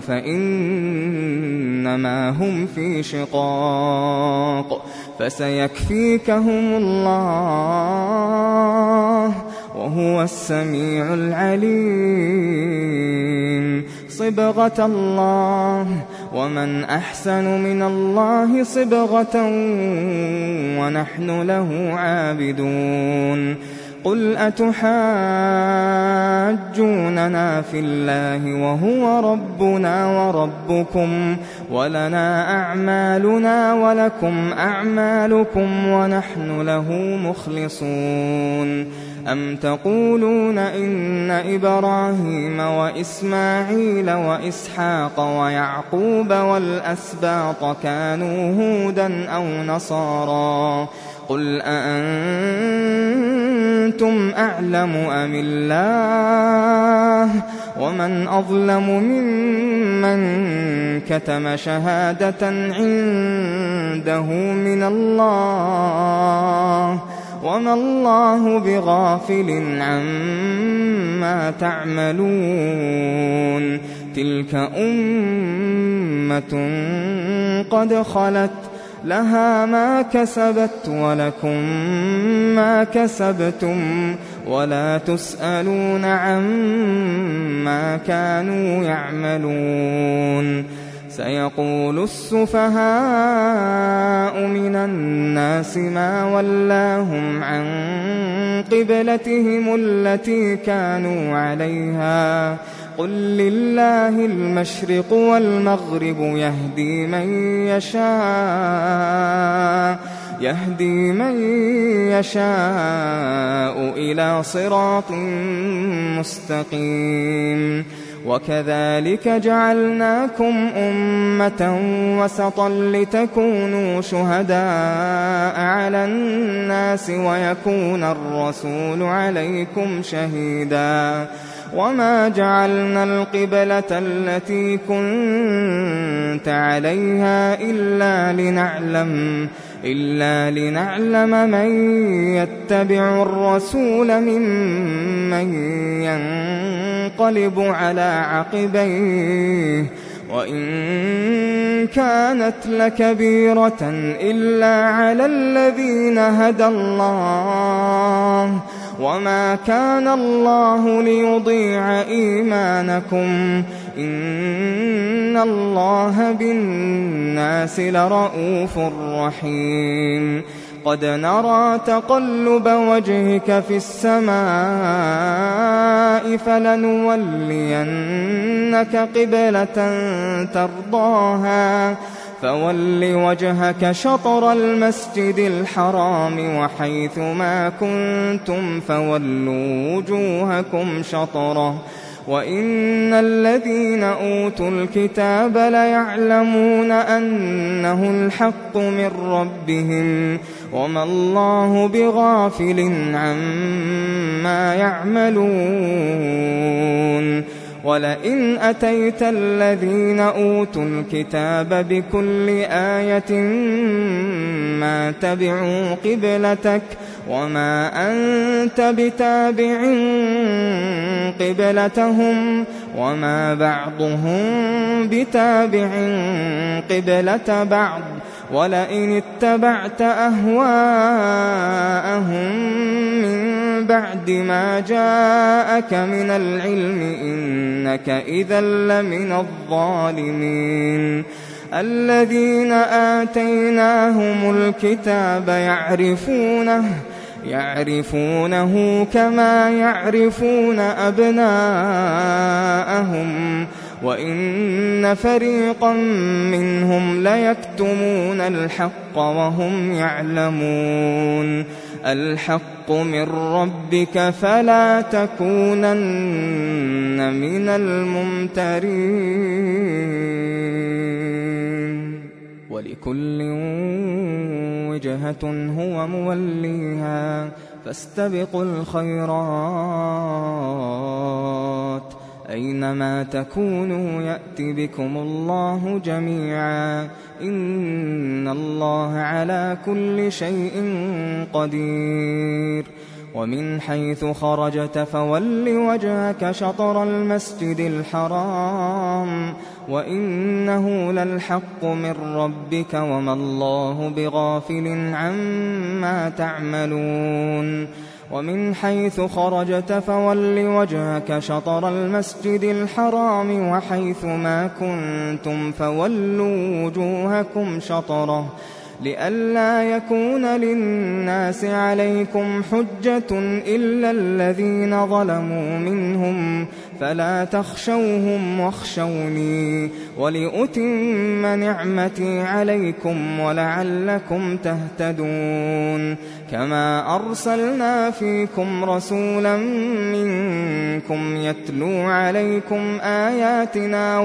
فإنما هم في شقاق فسيكفيكهم الله وهو السميع العليم. صبغة الله ومن أحسن من الله صبغة ونحن له عابدون. قل أتحاجوننا في الله وهو ربنا وربكم ولنا أعمالنا ولكم أعمالكم ونحن له مخلصون. أم تقولون إن إبراهيم وإسماعيل وإسحاق ويعقوب والأسباط كانوا هودا أو نصارى قل أأنتم أعلم أم الله ومن أظلم ممن كتم شهادة عنده من الله وما الله بغافل عما تعملون. تلك أمة قد خلت لها ما كسبت ولكم ما كسبتم ولا تسألون عما كانوا يعملون. سيقول السفهاء من الناس ما ولاهم عن قبلتهم التي كانوا عليها قل لله المشرق والمغرب يهدي من يشاء إلى صراط مستقيم. وكذلك جعلناكم أمة وسطا لتكونوا شهداء على الناس ويكون الرسول عليكم شهيدا. وما جعلنا القبلة التي كنت عليها إلا لنعلم من يتبع الرسول ممن ينقلب على عقبيه وإن كانت لكبيرة إلا على الذين هدى الله وما كان الله ليضيع إيمانكم إن الله بالناس لرءوف رحيم. قد نرى تقلب وجهك في السماء فلنولينك قبلة ترضاها فول وجهك شطر المسجد الحرام وحيث ما كنتم فولوا وجوهكم شطره وإن الذين أوتوا الكتاب ليعلمون أنه الحق من ربهم وما الله بغافل عما يعملون ولئن أتيت الذين أوتوا الكتاب بكل آية ما تبعوا قبلتك وما أنت بتابع قبلتهم وما بعضهم بتابع قبلة بعض ولئن اتبعت أهواءهم من بعد ما جاءك من العلم إنك إذا لمن الظالمين الذين آتيناهم الكتاب يعرفونه كما يعرفون أبناءهم وإن فريقا منهم ليكتمون الحق وهم يعلمون الحق من ربك فلا تكونن من الممترين ولكل وجهة هو موليها فاستبقوا الخيرات أينما تكونوا يأت بكم الله جميعا إن الله على كل شيء قدير ومن حيث خرجت فول وجهك شطر المسجد الحرام وإنه للحق من ربك وما الله بغافل عما تعملون ومن حيث خرجت فول وجهك شطر المسجد الحرام وحيث ما كنتم فولوا وجوهكم شطره لئلا يكون للناس عليكم حجة إلا الذين ظلموا منهم فلا تخشوهم واخشوني ولأتم نعمتي عليكم ولعلكم تهتدون كما أرسلنا فيكم رسولا منكم يتلو عليكم آياتنا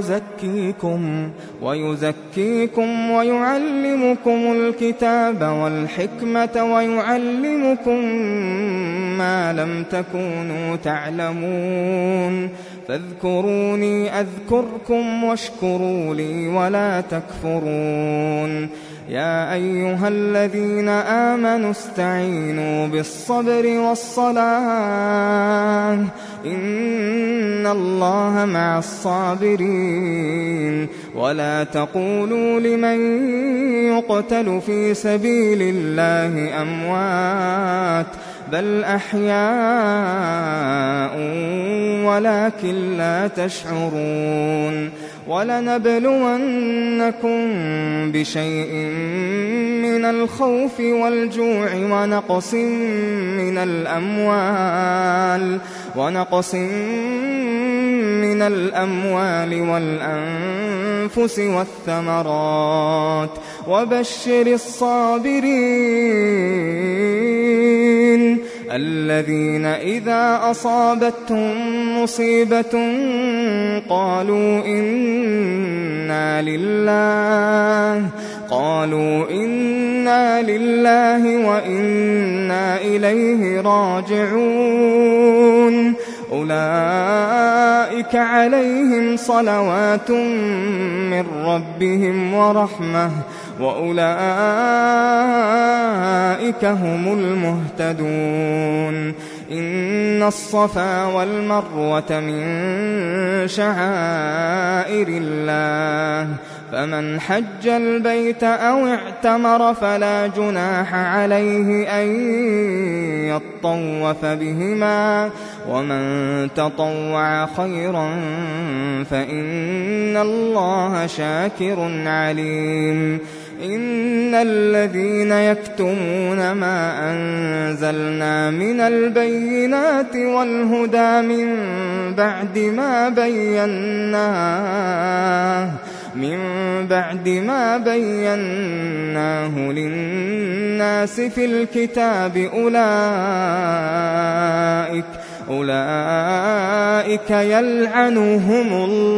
ويزكيكم ويعلمكم الكتاب والحكمة ويعلمكم ما لم تكونوا تعلمون فاذكروني أذكركم واشكروا لي ولا تكفرون يا أيها الذين آمنوا استعينوا بالصبر والصلاة إن الله مع الصابرين ولا تقولوا لمن يقتل في سبيل الله أموات بل أحياء ولكن لا تشعرون ولنبلونكم بشيء من الخوف والجوع ونقص من الأموال والأنفس والثمرات وبشر الصابرين الذين إذا أصابتهم مصيبة قالوا إنا لله وإنا إليه راجعون أولئك عليهم صلوات من ربهم ورحمة وأولئك هم المهتدون إن الصفا والمروة من شعائر الله فمن حج البيت أو اعتمر فلا جناح عليه أن يطوف بهما ومن تطوع خيرا فإن الله شاكر عليم إن الذين يكتمون ما أنزلنا من البينات والهدى من بعد ما بيناه للناس في الكتاب أولئك يلعنهم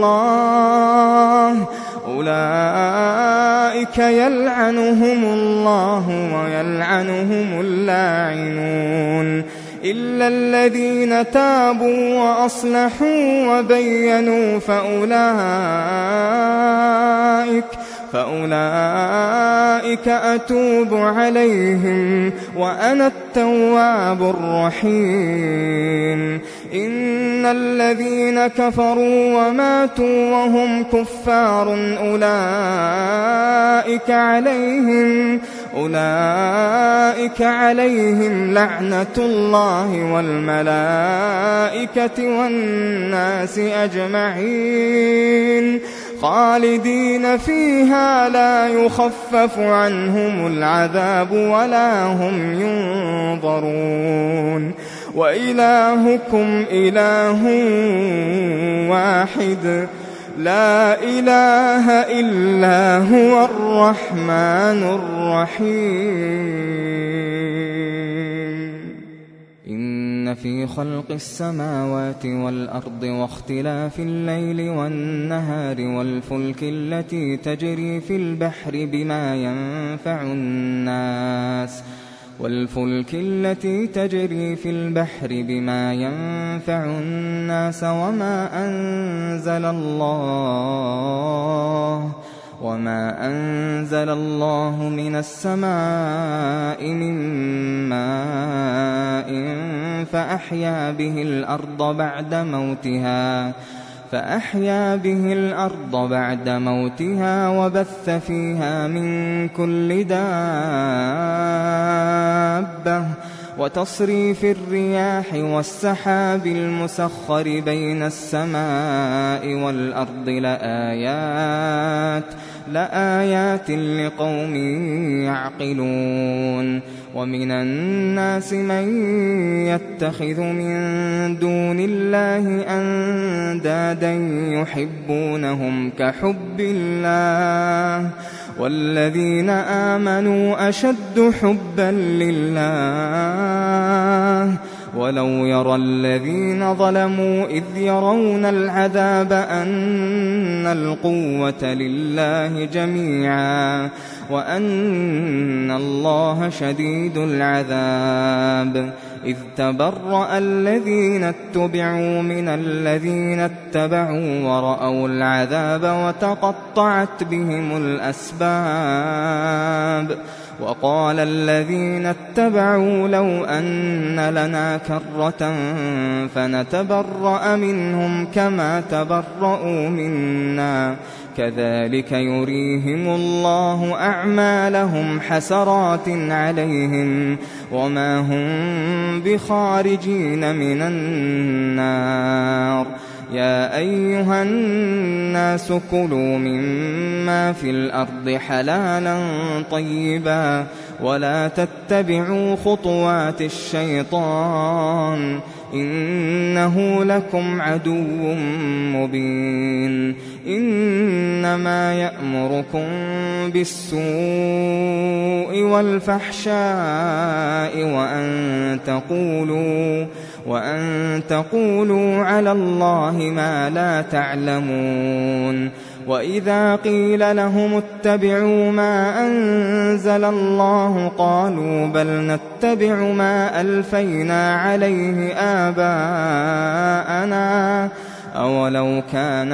الله ويلعنهم اللاعنون إلا الذين تابوا وأصلحوا وبينوا فأولئك أتوب عليهم وأنا التواب الرحيم إن الذين كفروا وماتوا وهم كفار أولئك عليهم لعنة الله والملائكة والناس أجمعين خالدين فيها لا يخفف عنهم العذاب ولا هم ينظرون وإلهكم إله واحد لا إله إلا هو الرحمن الرحيم إن في خلق السماوات والأرض واختلاف الليل والنهار والفلك التي تجري في البحر بما ينفع الناس وما أنزل الله من السماء من ماء فأحيا به الأرض بعد موتها وبث فيها من كل دابة وتصريف الرياح والسحاب المسخر بين السماء والأرض لآيات لقوم يعقلون ومن الناس من يتخذ من دون الله أندادا يحبونهم كحب الله والذين آمنوا أشد حبا لله ولو يرى الذين ظلموا إذ يرون العذاب أن القوة لله جميعا وأن الله شديد العذاب إذ تبرأ الذين اتبعوا من الذين اتبعوا ورأوا العذاب وتقطعت بهم الأسباب وقال الذين اتبعوا لو أن لنا كرة فنتبرأ منهم كما تبرأوا منا كذلك يريهم الله أعمالهم حسرات عليهم وما هم بخارجين من النار يا أيها الناس كلوا مما في الأرض حلالا طيبا ولا تتبعوا خطوات الشيطان إنه لكم عدو مبين إنما يأمركم بالسوء والفحشاء وأن تقولوا على الله ما لا تعلمون وإذا قيل لهم اتبعوا ما أنزل الله قالوا بل نتبع ما ألفينا عليه آباءنا أولو كان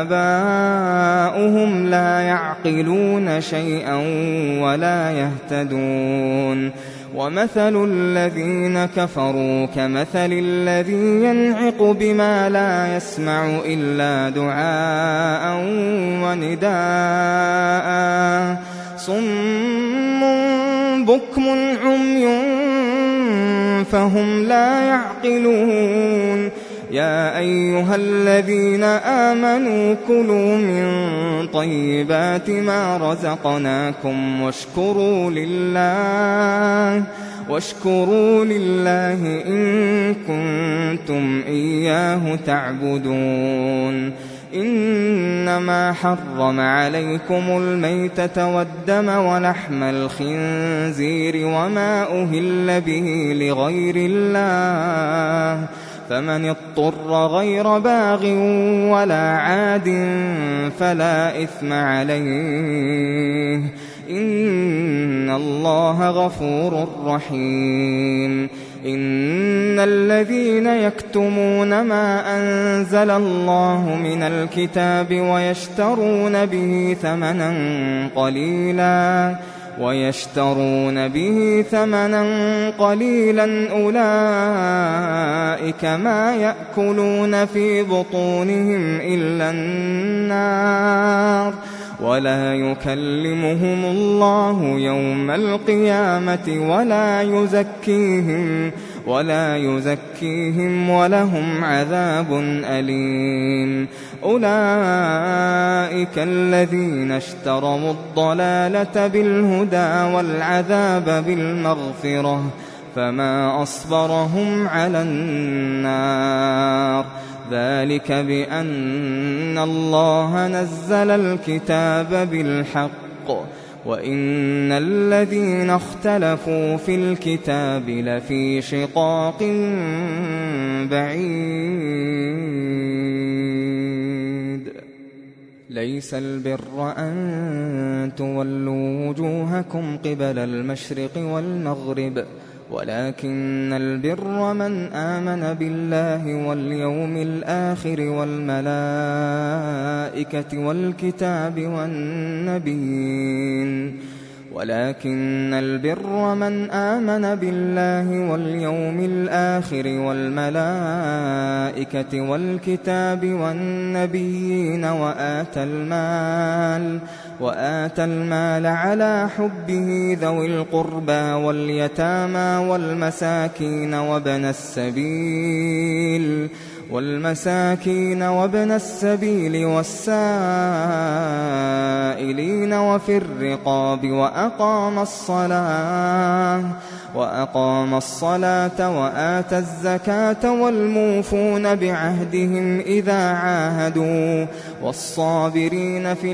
آباؤهم لا يعقلون شيئا ولا يهتدون ومثل الذين كفروا كمثل الذي ينعق بما لا يسمع إلا دعاء ونداء صم بكم عمي فهم لا يعقلون يا أيها الذين آمنوا كلوا من طيبات ما رزقناكم واشكروا لله إن كنتم إياه تعبدون. إنما حرم عليكم الميتة والدم ولحم الخنزير وما أهل به لغير الله، فمن اضطر غير باغ ولا عاد فلا إثم عليه، إن الله غفور رحيم. إن الذين يكتمون ما أنزل الله من الكتاب ويشترون به ثمنا قليلا أولئك ما يأكلون في بطونهم إلا النار، ولا يكلمهم الله يوم القيامة ولا يزكيهم ولهم عذاب أليم. أولئك الذين اشتروا الضلالة بالهدى والعذاب بالمغفرة، فما أصبرهم على النار. ذلك بأن الله نزل الكتاب بالحق، وإن الذين اختلفوا في الكتاب لفي شقاق بعيد. ليس البر أن تولوا وجوهكم قبل المشرق والمغرب، ولكن البر من آمن بالله واليوم الآخر والملائكة والكتاب والنبيين، ولكن البر من آمن بالله واليوم الآخر والملائكة والكتاب والنبيين وآتى المال على حبه ذوي القربى واليتامى والمساكين وابن السبيل والسائلين وفي الرقاب، وأقام الصلاة وآتى الزكاة والموفون بعهدهم إذا عاهدوا، والصابرين في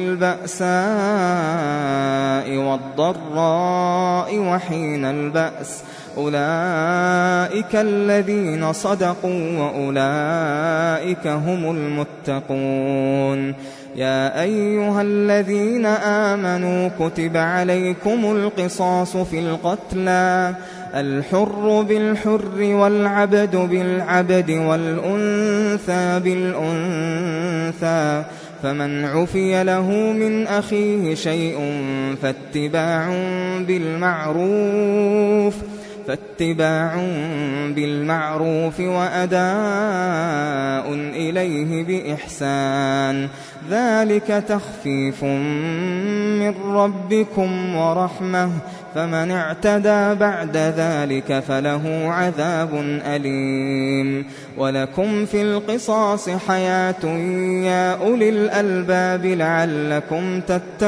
البأساء والضراء وحين البأس، أولئك الذين صدقوا وأولئك هم المتقون. يا أيها الذين آمنوا كتب عليكم القصاص في القتلى، الحر بالحر والعبد بالعبد والأنثى بالأنثى، فمن عفي له من أخيه شيء فاتباع بالمعروف وأداء إليه بإحسان، ذلك تخفيف من ربكم ورحمة، فمن اعتدى بعد ذلك فله عذاب أليم. ولكم في القصاص حياة يا أولي الألباب لعلكم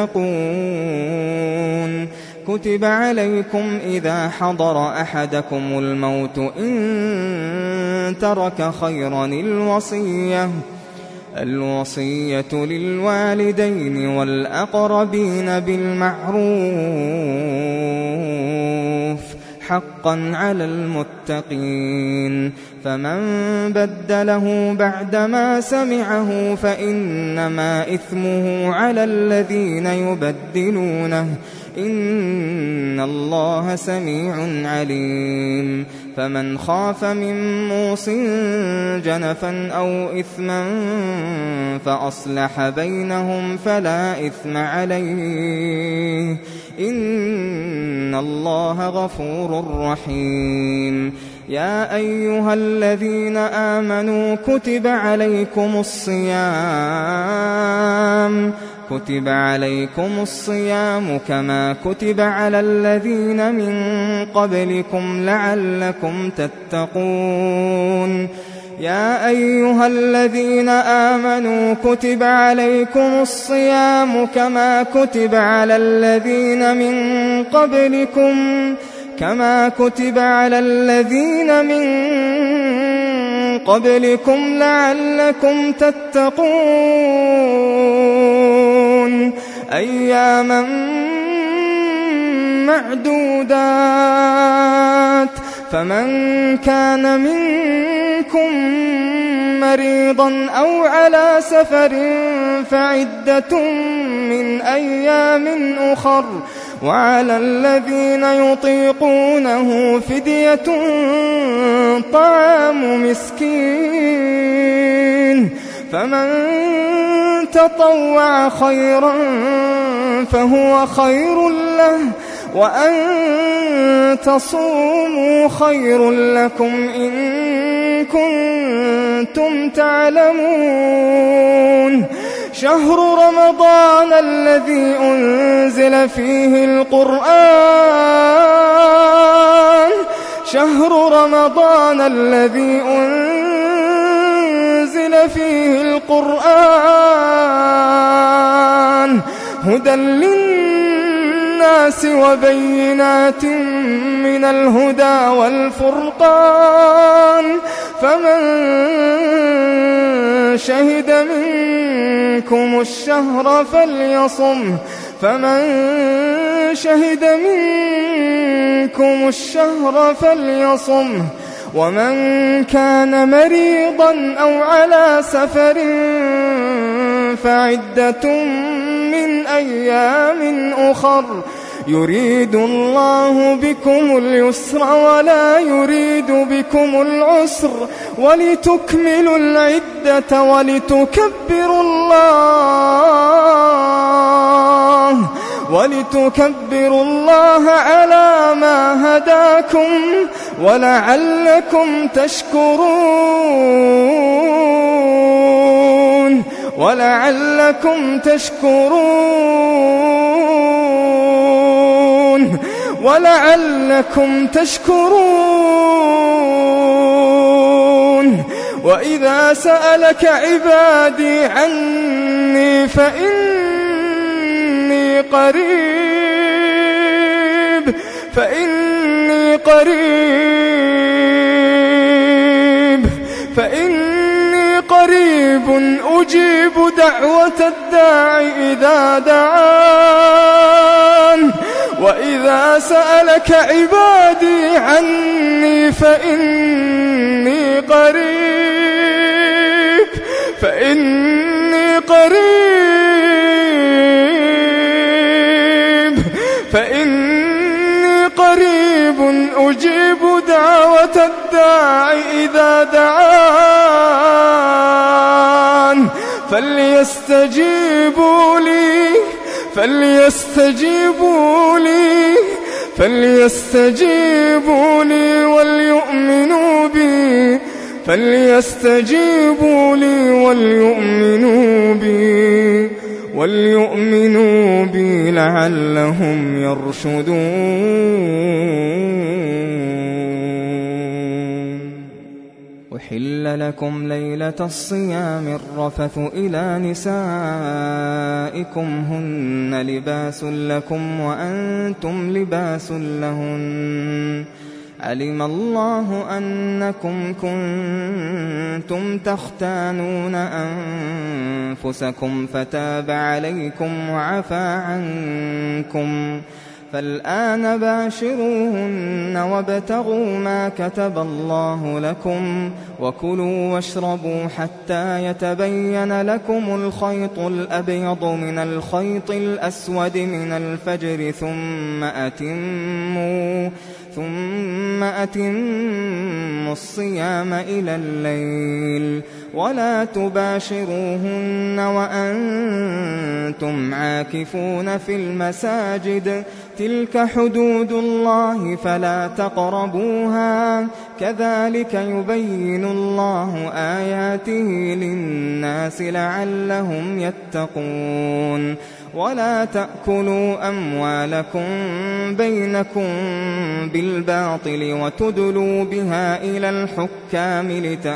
تتقون. كتب عليكم إذا حضر أحدكم الموت إن ترك خيرا الوصية للوالدين والأقربين بالمعروف حقا على المتقين، فمن بدله بعدما سمعه فإنما إثمه على الذين يبدلونه، إن الله سميع عليم. فمن خاف من موص جنفا أو إثما فأصلح بينهم فلا إثم عليه، إن الله غفور رحيم. يا أيها الذين آمنوا كتب عليكم الصيام كما كتب على الذين من قبلكم لعلكم تتقون. يا أيها الذين آمنوا كتب عليكم الصيام كما كتب على الذين من قبلكم لعلكم تتقون أياما معدودات فمن كان منكم مريضا أو على سفر فعدة من أيام أخر وعلى الذين يطيقونه فدية طعام مسكين فمن تطوع خيرا فهو خير له وأن تصوموا خير لكم إن كنتم تعلمون شهر رمضان الذي أنزل فيه القرآن هدى للناس وبينات من الهدى والفرقان فمن شهد منكم الشهر فليصمه ومن كان مريضا أو على سفر فعدة من أيام أخر يريد الله بكم اليسر ولا يريد بكم العسر ولتكملوا العدة ولتكبروا الله على ما هداكم ولعلكم تشكرون وإذا سألك عبادي عني فإني قريب أجيب دعوة الداع إذا دعان وإذا سألك عبادي عني فإني قريب أجيب دعوة الداع إذا دعان فليستجيبوا لي وليؤمنوا بي لعلهم يرشدون أحل لكم ليلة الصيام الرفث إلى نسائكم هن لباس لكم وأنتم لباس لهن علم الله أنكم كنتم تختانون أنفسكم فتاب عليكم وعفى عنكم فالآن باشروهن وابتغوا ما كتب الله لكم وكلوا واشربوا حتى يتبين لكم الخيط الأبيض من الخيط الأسود من الفجر ثم أتموا الصيام إلى الليل ولا تباشروهن وأنتم عاكفون في المساجد تلك حدود الله فلا تقربوها كذلك يبين الله آياته للناس لعلهم يتقون ولا تأكلوا أموالكم بينكم بالباطل وتدلوا بها إلى الحكام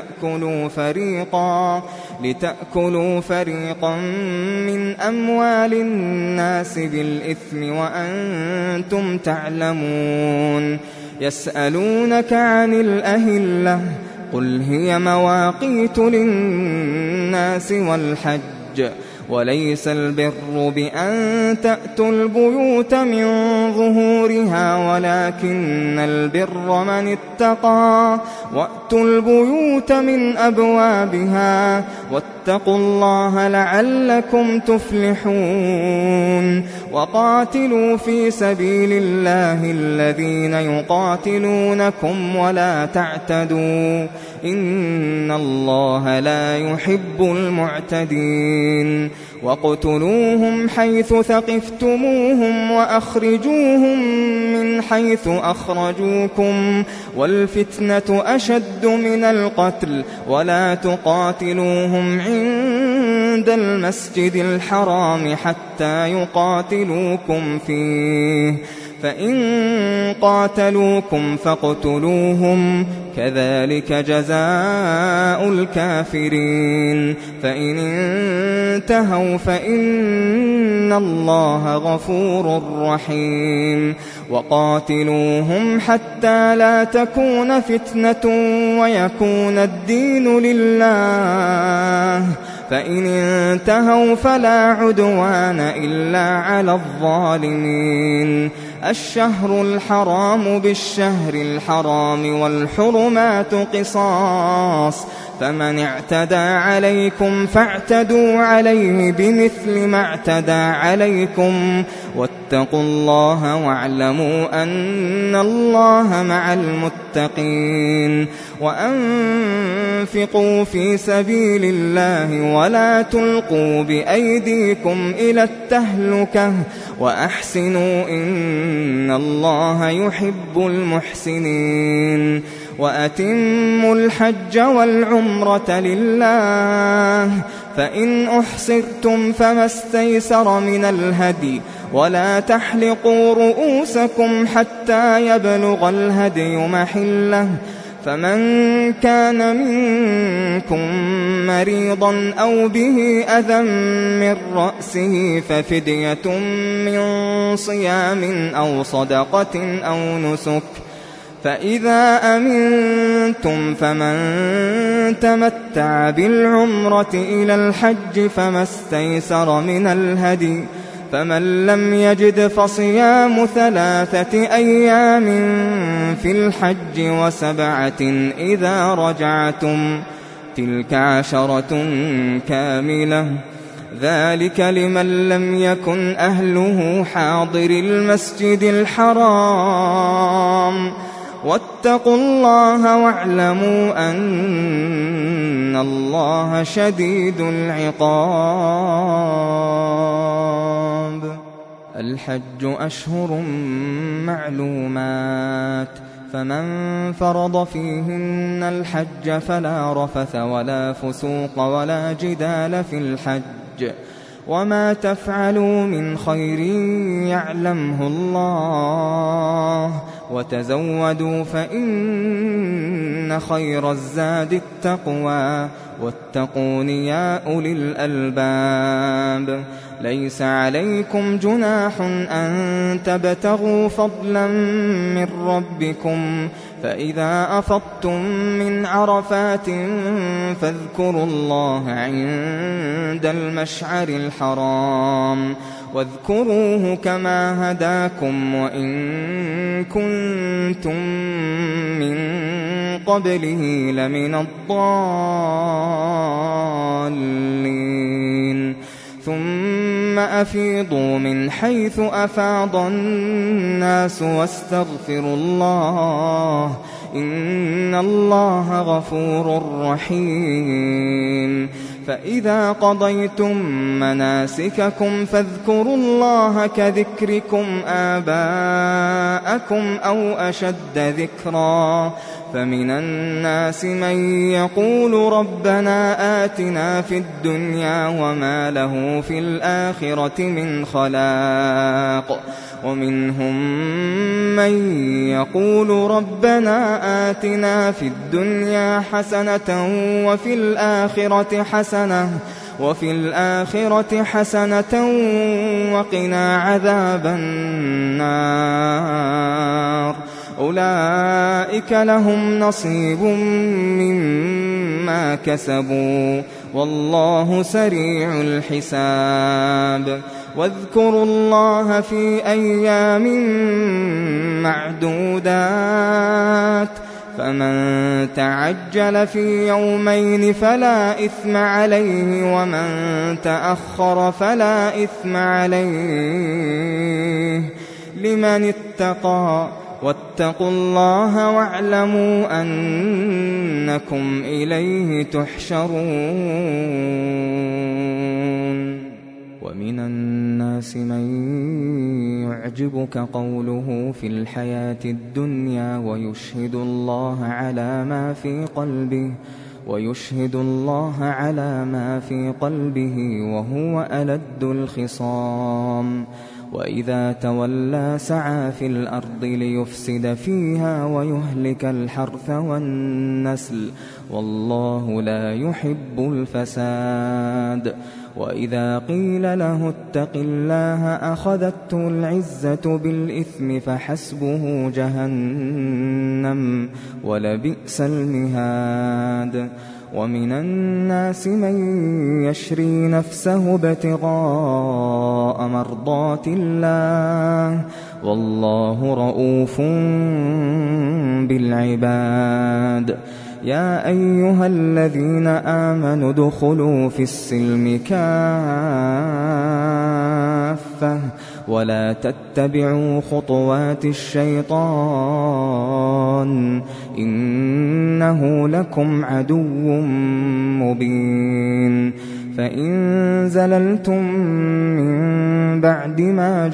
لتأكلوا فريقا من أموال الناس بالإثم وأنتم تعلمون. يسألونك عن الأهلة قل هي مواقيت للناس والحج وليس البر بأن تأتوا البيوت من ظهورها ولكن البر من اتقى وأتوا البيوت من أبوابها واتقوا الله لعلكم تفلحون. وقاتلوا في سبيل الله الذين يقاتلونكم ولا تعتدوا إن الله لا يحب المعتدين. وَاقْتُلُوهُمْ حَيْثُ ثَقِفْتُمُوهُمْ وَأَخْرِجُوهُمْ مِنْ حَيْثُ أَخْرَجُوكُمْ وَالْفِتْنَةُ أَشَدُّ مِنَ الْقَتْلِ وَلَا تُقَاتِلُوهُمْ عِندَ الْمَسْجِدِ الْحَرَامِ حَتَّى يُقَاتِلُوكُمْ فِيهِ فَإِن قَاتَلُوكُمْ فَاقْتُلُوهُمْ كَذَلِكَ جَزَاءُ الْكَافِرِينَ. فَإِنِ انتهوا فإن الله غفور رحيم. وقاتلوهم حتى لا تكون فتنة ويكون الدين لله فإن انتهوا فلا عدوان إلا على الظالمين. الشهر الحرام بالشهر الحرام والحرمات قصاص فمن اعتدى عليكم فاعتدوا عليه بمثل ما اعتدى عليكم واتقوا الله واعلموا أن الله مع المتقين. وأنفقوا في سبيل الله ولا تلقوا بأيديكم إلى التهلكة وأحسنوا إن الله يحب المحسنين. وأتموا الحج والعمرة لله فإن أحصرتم فما استيسر من الهدي ولا تحلقوا رؤوسكم حتى يبلغ الهدي محله فمن كان منكم مريضا أو به أذى من رأسه ففدية من صيام أو صدقة أو نسك فإذا أمنتم فمن تمتع بالعمرة إلى الحج فما استيسر من الهدي فمن لم يجد فصيام 3 أيام في الحج و7 إذا رجعتم تلك 10 كاملة ذلك لمن لم يكن أهله حاضر المسجد الحرام واتقوا الله واعلموا أن الله شديد العقاب. الحج أشهر معلومات فمن فرض فيهن الحج فلا رفث ولا فسوق ولا جدال في الحج وما تفعلوا من خير يعلمه الله وتزودوا فإن خير الزاد التقوى واتقون يا أولي الألباب. ليس عليكم جناح أن تبتغوا فضلا من ربكم فإذا أفضتم من عرفات فاذكروا الله عند المشعر الحرام واذكروه كما هداكم وإن كنتم من قبله لمن الضالين. ثم أفيضوا من حيث أفاض الناس واستغفروا الله إن الله غفور رحيم. فإذا قضيتم مناسككم فاذكروا الله كذكركم آباءكم أو أشد ذكرا فمن الناس من يقول ربنا آتنا في الدنيا وما له في الآخرة من خلاق ومنهم من يقول ربنا آتنا في الدنيا حسنة وفي الآخرة حسنة وقنا عذاب النار أولئك لهم نصيب مما كسبوا والله سريع الحساب واذكروا الله في أيام معدودات فمن تعجل في يومين فلا إثم عليه ومن تأخر فلا إثم عليه لمن اتقى واتقوا الله واعلموا أنكم إليه تحشرون ومن الناس من يعجبك قوله في الحياة الدنيا ويشهد الله على ما في قلبه وهو ألد الخصام وإذا تولى سعى في الأرض ليفسد فيها ويهلك الحرث والنسل والله لا يحب الفساد وإذا قيل له اتق الله أخذته العزة بالإثم فحسبه جهنم ولبئس المهاد ومن الناس من يشري نفسه ابتغاء مرضات الله والله رؤوف بالعباد يا أيها الذين آمنوا ادخلوا في السلم كافة ولا تتبعوا خطوات الشيطان إنه لكم عدو مبين فإن زللتم من بعد ما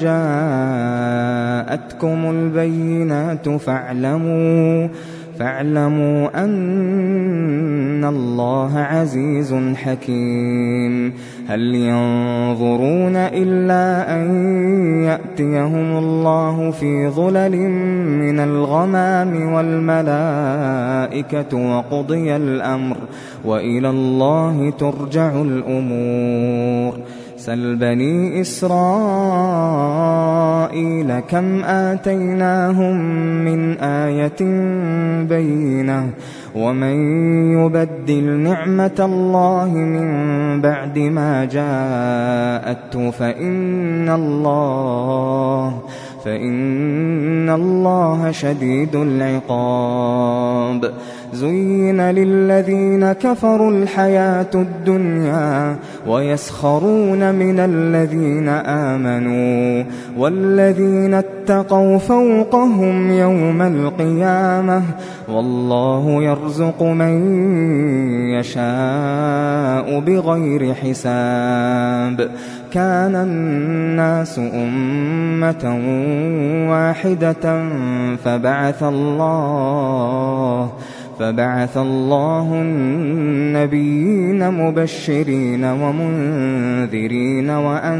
جاءتكم البينات فاعلموا أن الله عزيز حكيم هل ينظرون إلا أن يأتيهم الله في ظلل من الغمام والملائكة وقضي الأمر وإلى الله ترجع الأمور سل بني إسرائيل كم آتيناهم من آية بينة ومن يبدل نعمة الله من بعد ما جاءته فإن الله شديد العقاب زين للذين كفروا الحياة الدنيا ويسخرون من الذين آمنوا والذين اتقوا فوقهم يوم القيامة والله يرزق من يشاء بغير حساب كان الناس أمة واحدة فبعث الله النبيين مبشرين ومنذرين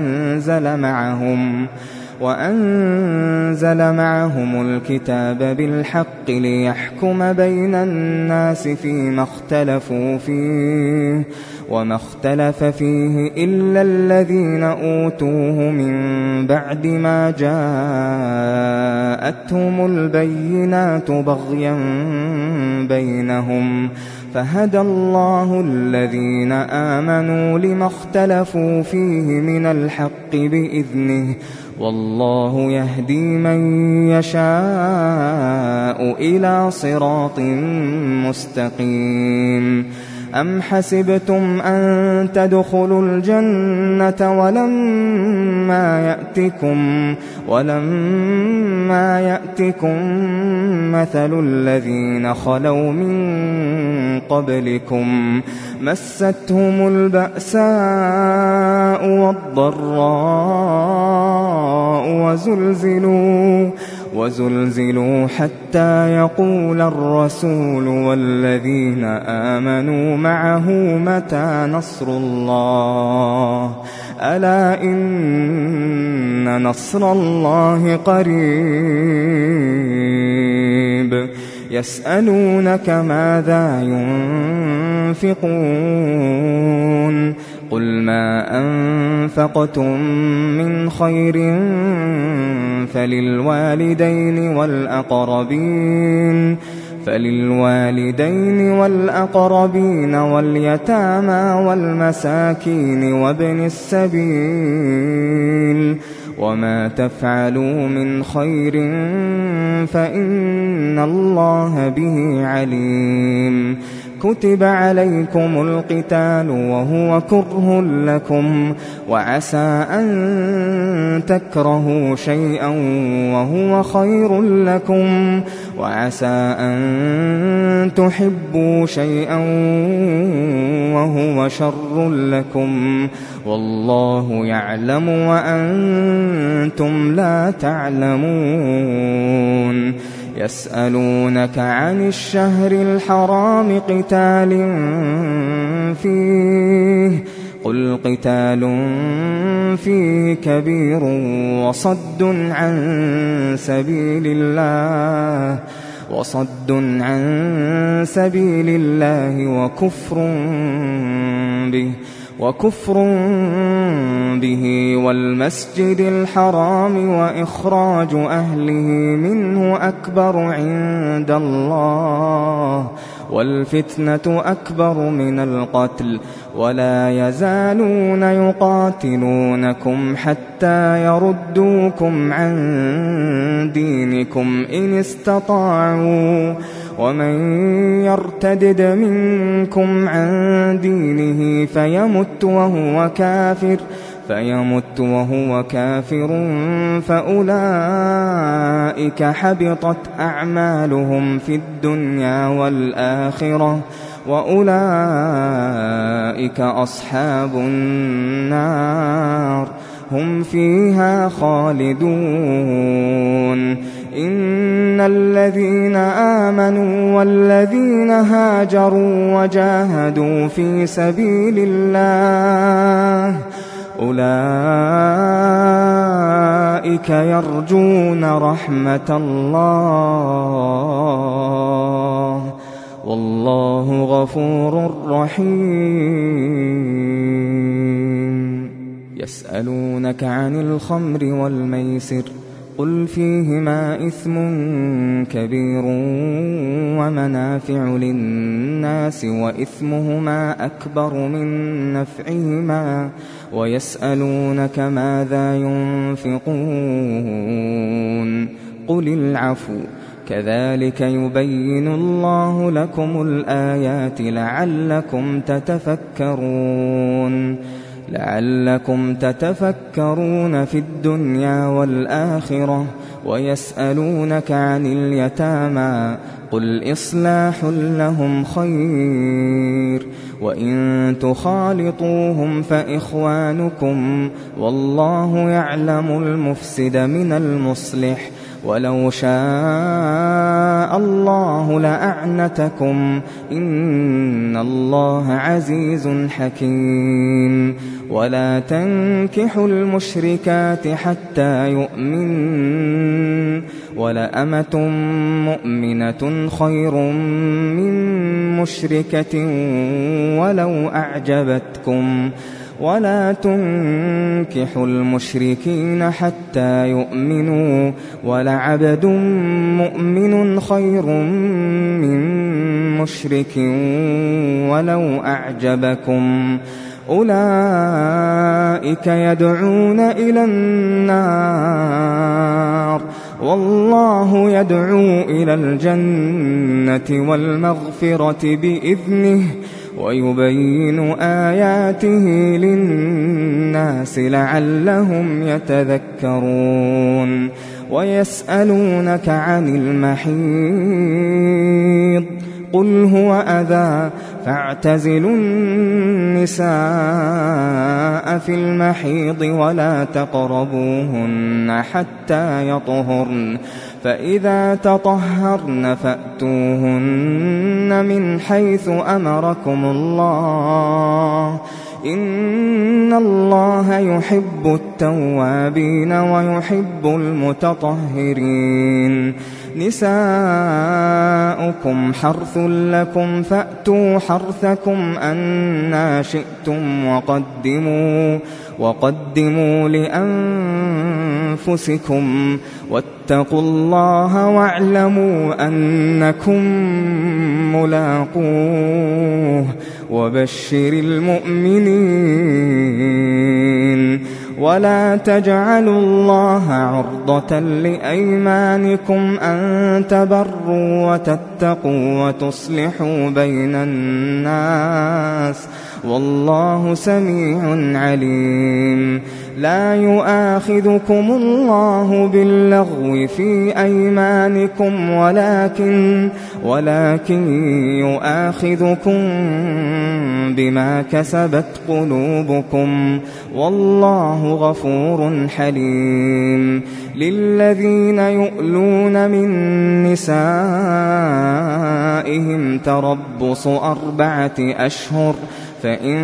وأنزل معهم الكتاب بالحق ليحكم بين الناس فيما اختلفوا فيه وما اختلف فيه إلا الذين أوتوه من بعد ما جاءتهم البينات بغيا بينهم فهدى الله الذين آمنوا لما اختلفوا فيه من الحق بإذنه والله يهدي من يشاء إلى صراط مستقيم أم حسبتم أن تدخلوا الجنة ولما يأتكم مثل الذين خلوا من قبلكم مستهم البأساء والضراء وزلزلوا حتى يقول الرسول والذين آمنوا معه متى نصر الله ألا إن نصر الله قريب يسألونك ماذا ينفقون قل ما أنفقتم من خير فللوالدين والأقربين واليتامى والمساكين وابن السبيل وما تفعلوا من خير فإن الله به عليم كتب عليكم القتال وهو كره لكم وعسى أن تكرهوا شيئا وهو خير لكم وعسى أن تحبوا شيئا وهو شر لكم والله يعلم وأنتم لا تعلمون يسألونك عن الشهر الحرام قتال فيه قل قتال فيه كبير وصد عن سبيل الله وكفر به والمسجد الحرام وإخراج أهله منه أكبر عند الله والفتنة أكبر من القتل ولا يزالون يقاتلونكم حتى يردوكم عن دينكم إن استطاعوا ومن يرتدد منكم عن دينه فيمت وهو كافر فأولئك حبطت أعمالهم في الدنيا والآخرة وأولئك أصحاب النار هم فيها خالدون إن الذين آمنوا والذين هاجروا وجاهدوا في سبيل الله أولئك يرجون رحمة الله والله غفور رحيم يسألونك عن الخمر والميسر قل فيهما إثم كبير ومنافع للناس وإثمهما أكبر من نفعهما ويسألونك ماذا ينفقون قل العفو كذلك يبين الله لكم الآيات لعلكم تتفكرون في الدنيا والآخرة ويسألونك عن اليتامى قل إصلاح لهم خير وإن تخالطوهم فإخوانكم والله يعلم المفسد من المصلح ولو شاء الله لأعنتكم إن الله عزيز حكيم ولا تنكحوا المشركات حتى يؤمنن ولأمة مؤمنة خير من مشركة ولو أعجبتكم ولا تنكحوا المشركين حتى يؤمنوا ولعبد مؤمن خير من مشرك ولو أعجبكم أولئك يدعون إلى النار والله يدعو إلى الجنة والمغفرة بإذنه ويبين آياته للناس لعلهم يتذكرون ويسألونك عن المحيض قل هو أذى فاعتزلوا النساء في المحيض ولا تقربوهن حتى يطهرن فإذا تطهرن فأتوهن من حيث أمركم الله إن الله يحب التوابين ويحب المتطهرين نساؤكم حرث لكم فأتوا حرثكم أنى شئتم وقدموا لأنفسكم واتقوا الله واعلموا أنكم ملاقوه وبشر المؤمنين ولا تجعلوا الله عرضة لأيمانكم أن تبروا وتتقوا وتصلحوا بين الناس والله سميع عليم لا يؤاخذكم الله باللغو في أيمانكم ولكن يؤاخذكم بما كسبت قلوبكم والله غفور حليم للذين يؤلون من نسائهم تربص 4 أشهر فإن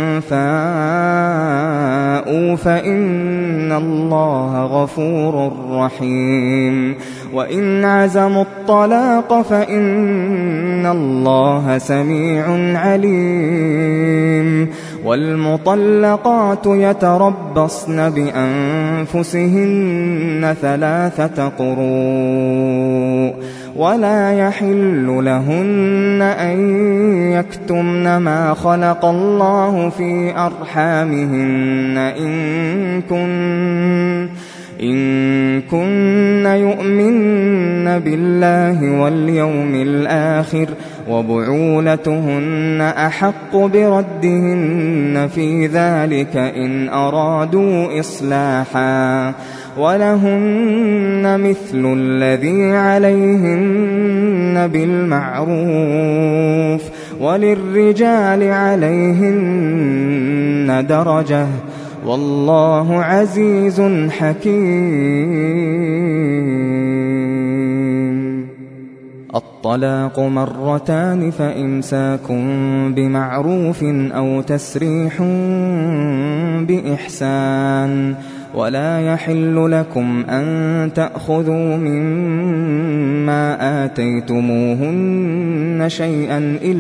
فاءوا فإن الله غفور رحيم وإن عزموا الطلاق فإن الله سميع عليم والمطلقات يتربصن بأنفسهن 3 قروء ولا يحل لهن أن يكتمن ما خلق الله في أرحامهن إن كن يؤمن بالله واليوم الآخر وبعولتهن أحق بردهن في ذلك إن أرادوا إصلاحا ولهن مثل الذي عليهن بالمعروف وللرجال عليهن درجة والله عزيز حكيم الطلاق 2 فإمساك بمعروف أو تسريح بإحسان ولا يحل لكم أن تأخذوا مما آتيتموهن شيئا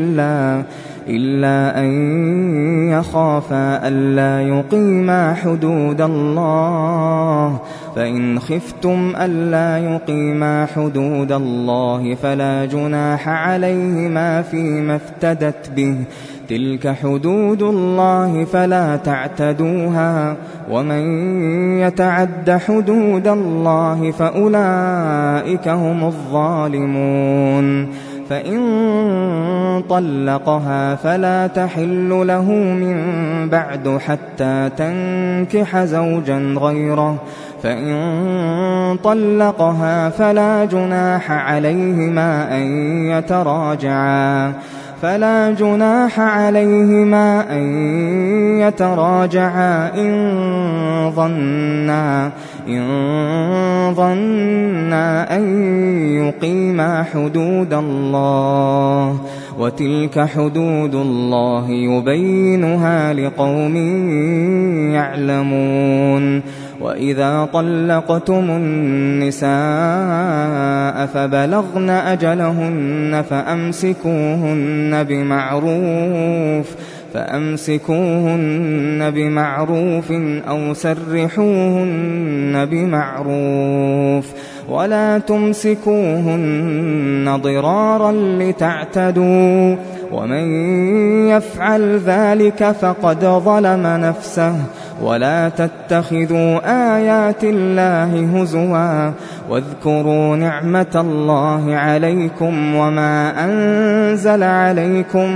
إلا أن يخافا ألا يقيما حدود الله فإن خفتم ألا يقيما حدود الله فلا جناح عليهما فيما افتدت به تلك حدود الله فلا تعتدوها ومن يتعد حدود الله فأولئك هم الظالمون فإن طلقها فلا تحل له من بعد حتى تنكح زوجا غيره فإن طلقها فلا جناح عليهما أن يتراجعا إن ظنا أن يقيما حدود الله وتلك حدود الله يبينها لقوم يعلمون وإذا طلقتم النساء فبلغن أجلهن فأمسكوهن بمعروف أو سرحوهن بمعروف ولا تمسكوهن ضرارا لتعتدوا ومن يفعل ذلك فقد ظلم نفسه ولا تتخذوا آيات الله هزوا واذكروا نعمة الله عليكم وما أنزل عليكم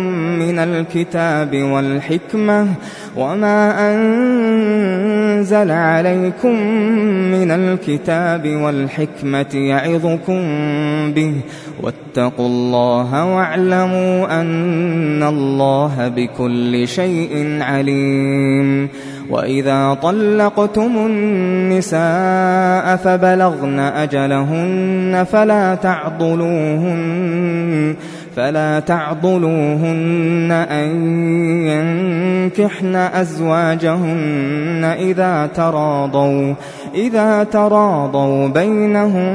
من الكتاب والحكمة يعظكم به واتقوا الله واعلموا أن الله بكل شيء عليم. وإذا طلقتم النساء فبلغن أجلهن فلا تعضلوهن أن ينكحن أزواجهن إذا تراضوا بينهم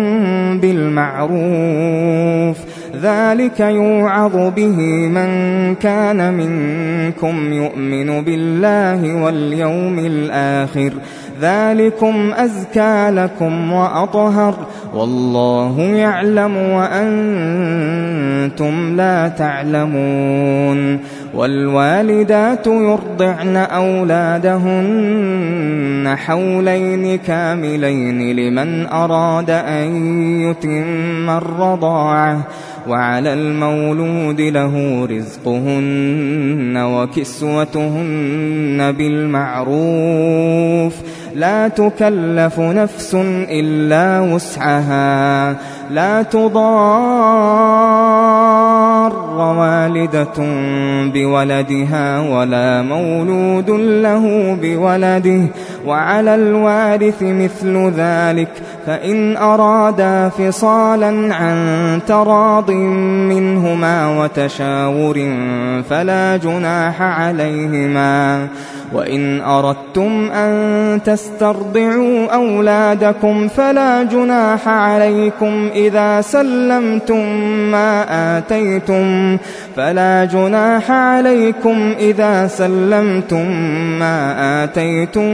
بالمعروف ذلك يوعظ به من كان منكم يؤمن بالله واليوم الآخر ذلكم أزكى لكم وأطهر والله يعلم وأنتم لا تعلمون. والوالدات يرضعن أولادهن حولين كاملين لمن أراد أن يتم الرضاعة وعلى المولود له رزقهن وكسوتهن بالمعروف لا تكلف نفس إلا وسعها لا تضار والدة بولدها ولا مولود له بولده وعلى الوارث مثل ذلك فإن أرادا فصالا عن تراض منهما وتشاور فلا جناح عليهما. وإن أردتم أن تسترضعوا أولادكم فلا جناح عليكم إذا سلمتم ما آتيتم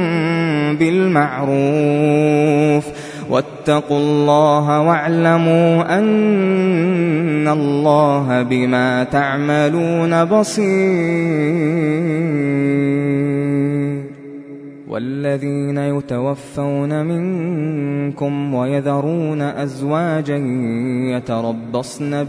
بالمعروف واتقوا الله واعلموا أن الله بما تعملون بصير. والذين يتوفون منكم ويذرون أزواجا يتربصن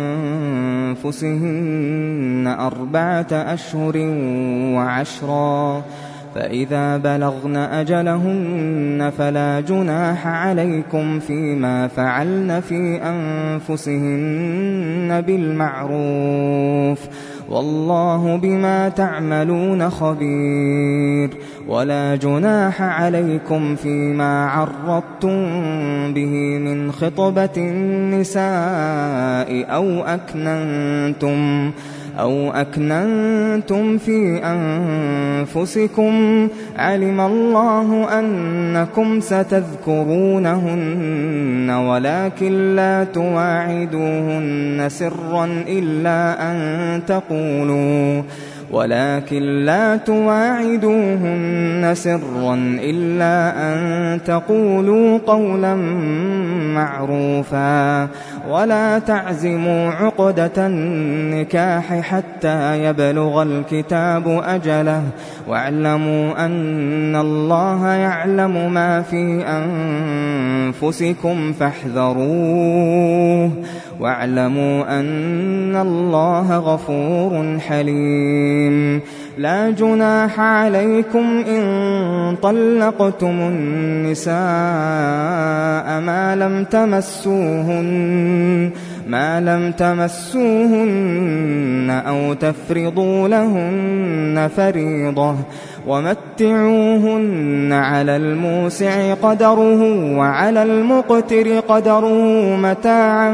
بأنفسهن 4 أشهر و10 فإذا بلغن أجلهن فلا جناح عليكم فيما فعلن في أنفسهن بالمعروف والله بما تعملون خبير. ولا جناح عليكم فيما عرضتم به من خطبة النساء أو أكننتم في أنفسكم علم الله أنكم ستذكرونهن ولكن لا تواعدوهن سرا إلا أن تقولوا قولا معروفا ولا تعزموا عقدة النكاح حتى يبلغ الكتاب أجله واعلموا أن الله يعلم ما في أنفسكم فاحذروه واعلموا أن الله غفور حليم. لا جناح عليكم إن طلقتم النساء ما لم تمسوهن أو تفرضوا لهن فريضة ومتعوهن على الموسع قدره وعلى المقتر قدره متاعا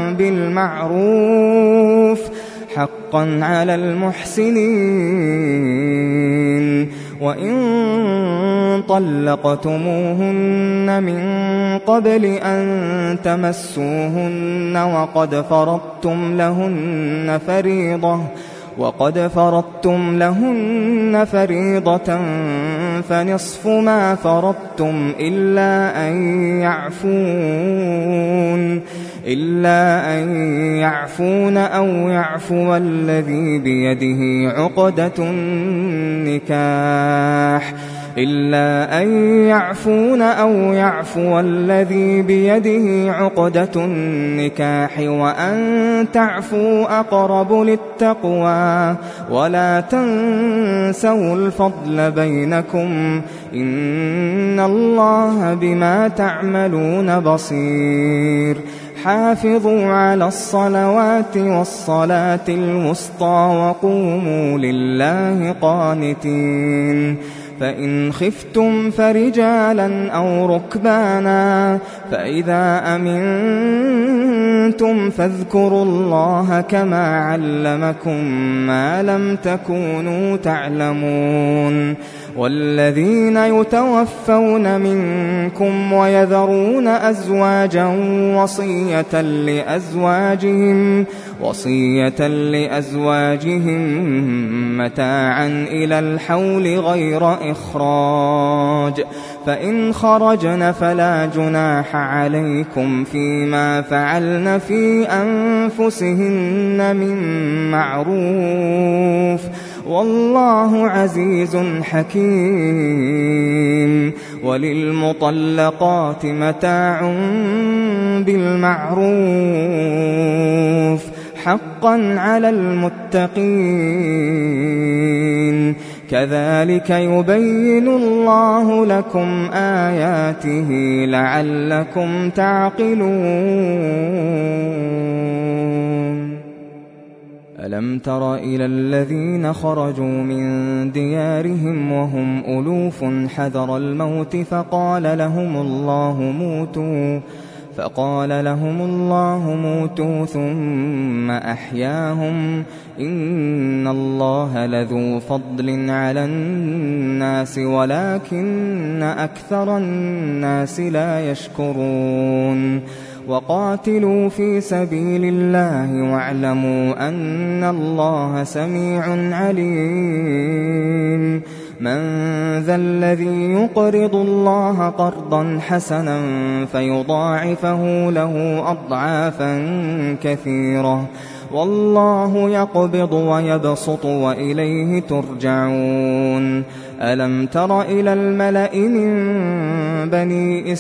بالمعروف حقا على المحسنين. وإن طلقتموهن من قبل أن تمسوهن وقد فرضتم لهن فريضة فنصف ما فرضتم إلا أن يعفون إلا أن يعفون أو يعفو الذي بيده عقدة النكاح إلا أن يعفون أو يعفو الذي بيده عقدة النكاح وأن تعفوا أقرب للتقوى ولا تنسوا الفضل بينكم إن الله بما تعملون بصير حافظوا على الصلوات والصلاة الوسطى وقوموا لله قانتين فإن خفتم فرجالا أو ركبانا فإذا أمنتم فاذكروا الله كما علمكم ما لم تكونوا تعلمون والذين يتوفون منكم ويذرون أزواجا وصية لأزواجهم متاعا إلى الحول غير إخراج فإن خرجن فلا جناح عليكم فيما فعلن في أنفسهن من معروف والله عزيز حكيم وللمطلقات متاع بالمعروف حقا على المتقين كذلك يبين الله لكم آياته لعلكم تعقلون ألم تر إلى الذين خرجوا من ديارهم وهم ألوف حذر الموت فقال لهم الله موتوا ثم أحياهم إن الله لذو فضل على الناس ولكن أكثر الناس لا يشكرون وقاتلوا في سبيل الله واعلموا أن الله سميع عليم من ذا الذي يقرض الله قرضا حسنا فيضاعفه له أضعافا كثيرة والله يقبض ويبسط وإليه ترجعون ألم تر إلى الملأ من بني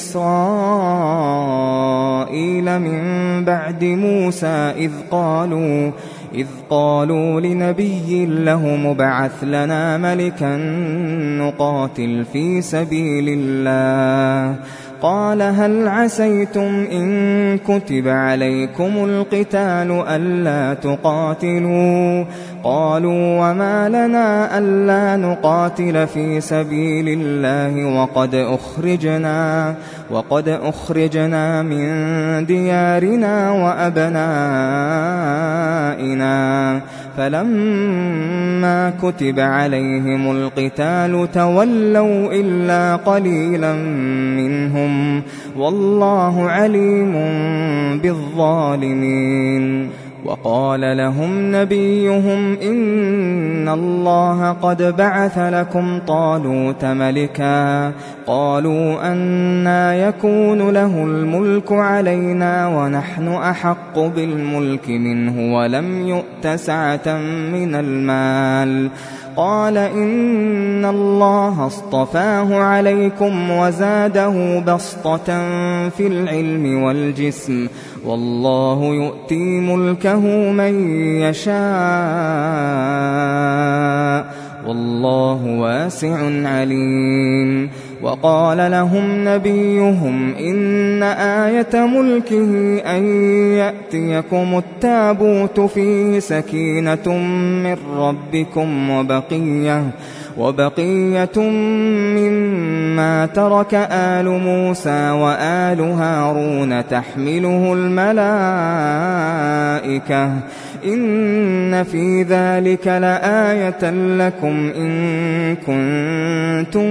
إسرائيل من بعد موسى إذ قالوا لنبي له مبعث لنا ملكا نقاتل في سبيل الله قال هل عسيتم إن كتب عليكم القتال ألا تقاتلوا قالوا وما لنا ألا نقاتل في سبيل الله وقد أخرجنا من ديارنا وأبنائنا فلما كتب عليهم القتال تولوا إلا قليلا منهم والله عليم بالظالمين وقال لهم نبيهم إن الله قد بعث لكم طالوت ملكا قالوا أنى يكون له الملك علينا ونحن أحق بالملك منه ولم يؤت سعة من المال قال إن الله اصطفاه عليكم وزاده بسطة في العلم والجسم والله يؤتي ملكه من يشاء والله واسع عليم وقال لهم نبيهم إن آية ملكه أن يأتيكم التابوت فيه سكينة من ربكم وبقية مما ترك آل موسى وآل هارون تحمله الملائكة إن في ذلك لآية لكم إن كنتم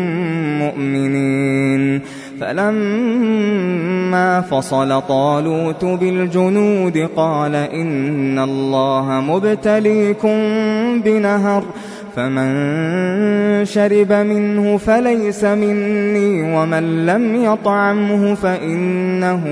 مؤمنين فلما فصل طالوت بالجنود قال إن الله مبتليكم بنهر فمن شرب منه فليس مني ومن لم يطعمه فإنه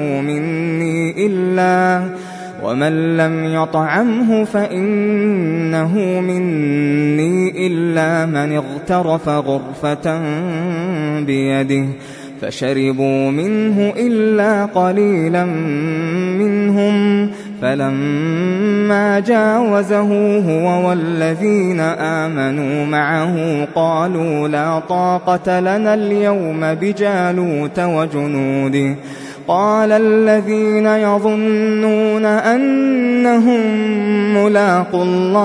مني إلا من اغترف غرفة بيده فشربوا منه إلا قليلا منهم فلما جاوزه هو والذين آمنوا معه قالوا لا طاقة لنا اليوم بجالوت وجنوده قال الذين يظنون أنهم ملاقو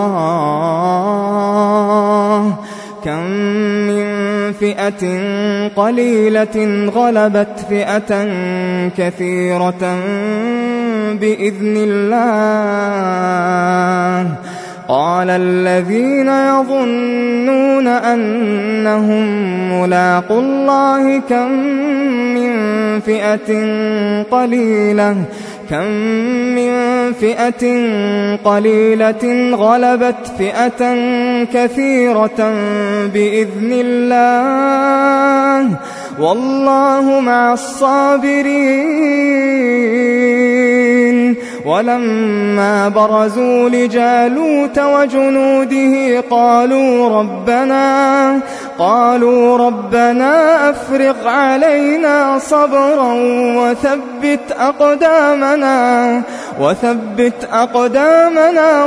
الله كم من فئة قليلة غلبت فئة كثيرة بإذن الله قال الذين يظنون أنهم ملاقو الله كم من فئة قليلة غلبت فئة كثيرة بإذن الله والله مع الصابرين ولما برزوا لجالوت وجنوده قالوا ربنا أفرغ علينا صبرا وثبت أقدامنا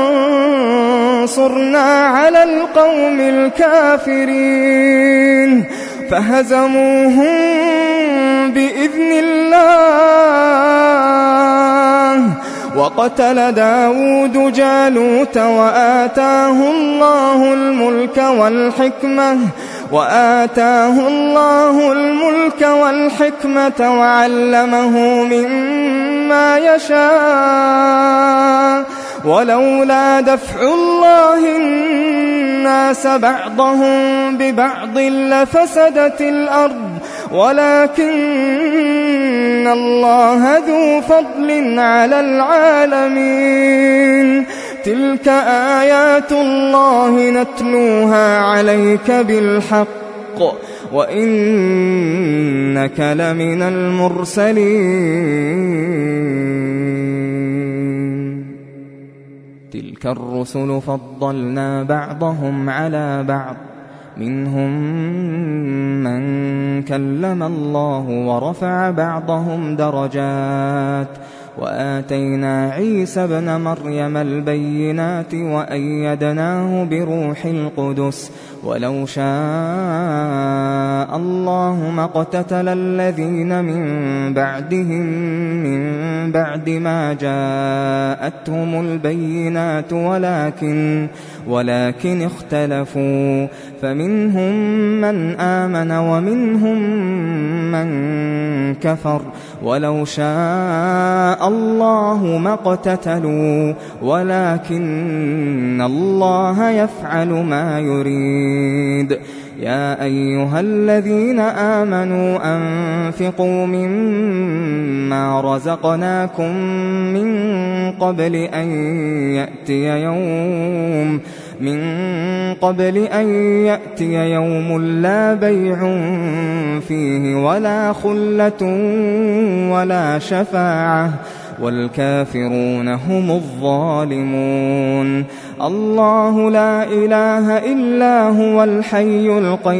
وانصرنا على القوم الكافرين فهزموهم بإذن الله وقتل داود جالوت وآتاه الله الملك والحكمة وعلمه مما يشاء ولولا دفع الله الناس بعضهم ببعض لفسدت الأرض ولكن الله ذو فضل على العالمين تلك آيات الله نتلوها عليك بالحق وإنك لمن المرسلين تلك الرسل فضلنا بعضهم على بعض منهم من كلم الله ورفع بعضهم درجات وآتينا عيسى ابن مريم البينات وأيدناه بروح القدس ولو شاء الله ما اقتتل الذين من بعدهم من بعد ما جاءتهم البينات ولكن اختلفوا فمنهم من آمن ومنهم من كفر ولو شاء الله ما اقتتلوا ولكن الله يفعل ما يريد يا أيها الذين آمنوا أنفقوا مما رزقناكم من قبل أن يأتي يوم لا بيع فيه ولا خلة ولا شفاعة والكافرون هم الظالمون الله لا إله إلا هو الحي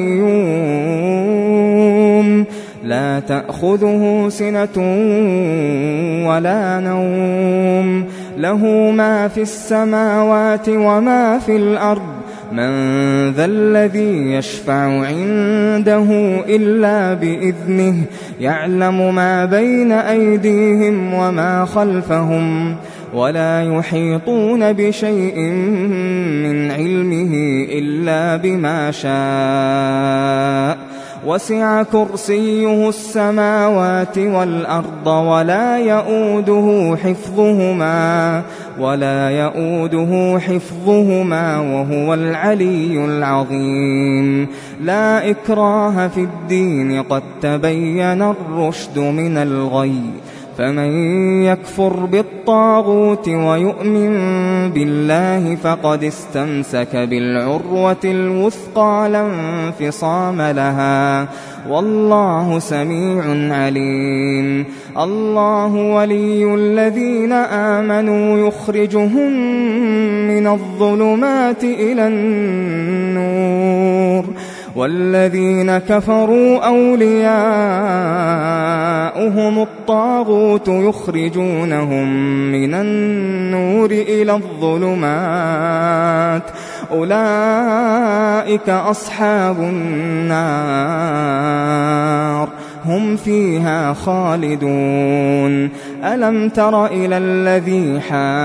القيوم لا تأخذه سنة ولا نوم له ما في السماوات وما في الأرض من ذا الذي يشفع عنده إلا بإذنه يعلم ما بين أيديهم وما خلفهم ولا يحيطون بشيء من علمه إلا بما شاء وسع كرسيه السماوات والأرض ولا يؤوده حفظهما وهو العلي العظيم لا إكراه في الدين قد تبين الرشد من الغي فمن يكفر بالطاغوت ويؤمن بالله فقد استمسك بالعروة الوثقى لا انفصام لها، والله سميع عليم. الله ولي الذين آمنوا يخرجهم من الظلمات إلى النور، والذين كفروا أولياؤهم الطاغوت يخرجونهم من النور إلى الظلمات، أولئك أصحاب النار هم فيها خالدون. ألم تر إلى الذي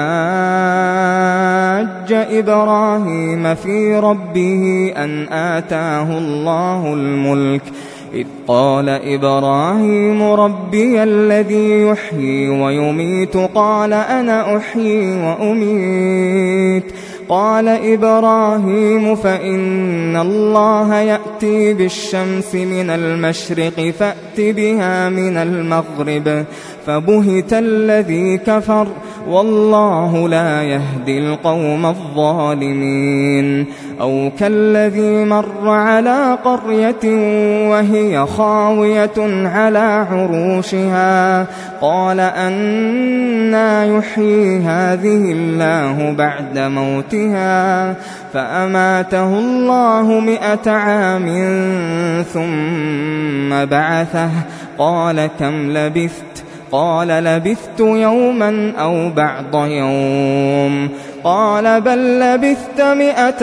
حاج إبراهيم في ربه أن آتاه الله الملك، إذ قال إبراهيم ربي الذي يحيي ويميت قال أنا أحيي وأميت. قال إبراهيم فإن الله يأتي بالشمس من المشرق فأت بها من المغرب، فبهت الذي كفر والله لا يهدي القوم الظالمين. أو كالذي مر على قرية وهي خاوية على عروشها قال أنى يحيي هذه الله بعد موتها، فأماته الله 100 عام ثم بعثه، قال كم لبثت؟ قال لبثت يوما أو بعض يوم، قال بل لبثت 100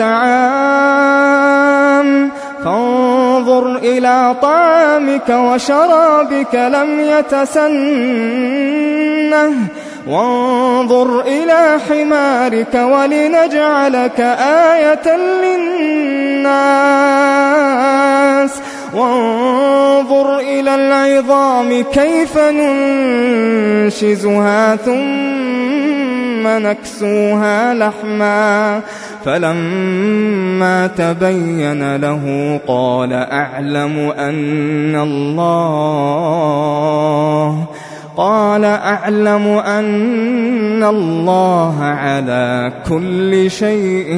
عام، فانظر إلى طعامك وشرابك لم يتسنه، وانظر إلى حمارك ولنجعلك آية للناس، وانظر إلى العظام كيف ننشزها ثم نكسوها لحما، فلما تبين له قال أعلم أن الله على كل شيء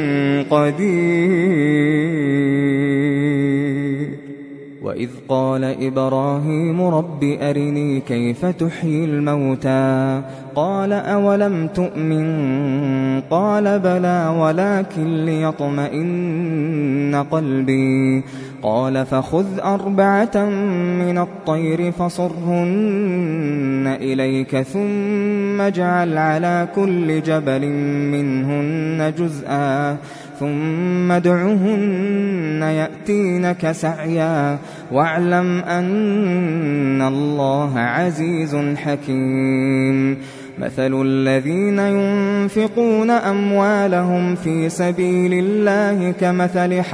قدير. وإذ قال إبراهيم رب أرني كيف تحيي الموتى، قال أولم تؤمن؟ قال بلى ولكن ليطمئن قلبي. قال فخذ 4 من الطير فصرهن إليك ثم اجعل على كل جبل منهن جزءا ثم ادعهن يأتينك سعيا، واعلم أن الله عزيز حكيم. مثل الذين ينفقون أموالهم في سبيل الله كمثل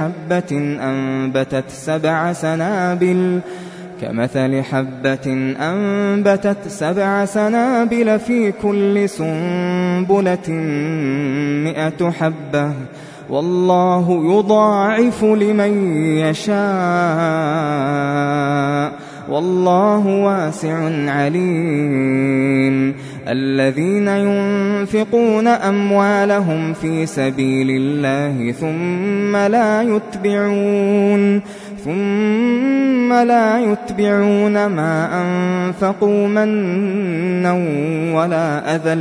حبة أنبتت 7 سنابل في كل سنبلة 100 حبة، والله يضاعف لمن يشاء، والله واسع عليم. الذين ينفقون أموالهم في سبيل الله ثم لا يتبعون ما أنفقوا منا ولا أذى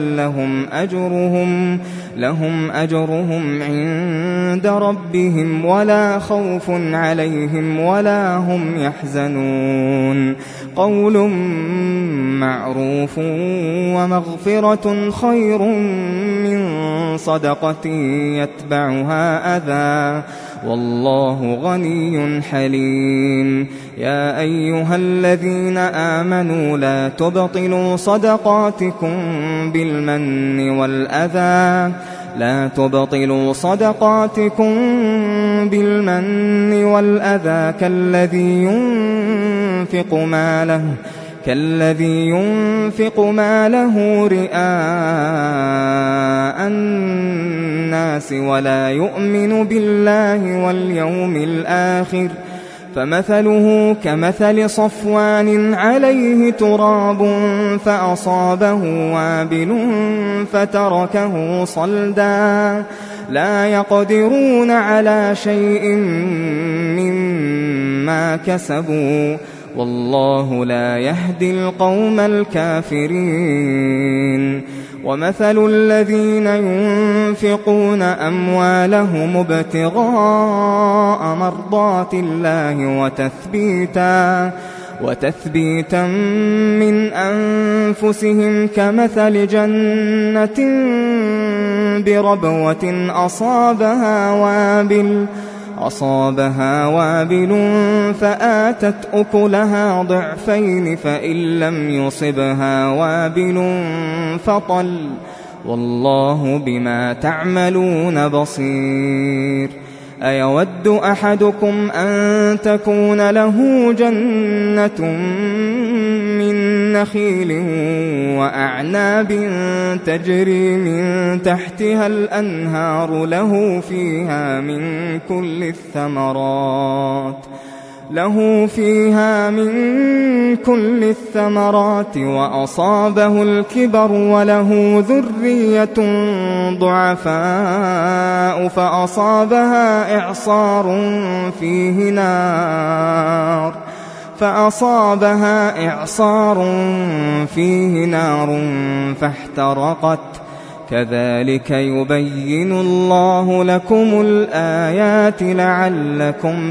لهم أجرهم عند ربهم ولا خوف عليهم ولا هم يحزنون. قول معروف ومغفرة خير من صدقة يتبعها أذى، والله غني حليم. يا أيها الذين آمنوا لا تبطلوا صدقاتكم بالمن والأذى كالذي ينفق ماله رئاء الناس ولا يؤمن بالله واليوم الآخر، فمثله كمثل صفوان عليه تراب فأصابه وابل فتركه صلدا لا يقدرون على شيء مما كسبوا والله لا يهدي القوم الكافرين ومثل الذين ينفقون أموالهم ابتغاء مرضات الله وتثبيتا من أنفسهم كمثل جنة بربوة أصابها وابل فآتت أكلها ضعفين فإن لم يصبها وابل فطل والله بما تعملون بصير أيود أحدكم أن تكون له جنة من نخيل وأعناب تجري من تحتها الأنهار له فيها من كل الثمرات وأصابه الكبر وله ذرية ضعفاء فأصابها إعصار فيه نار فاحترقت كذلك يبين الله لكم الآيات لعلكم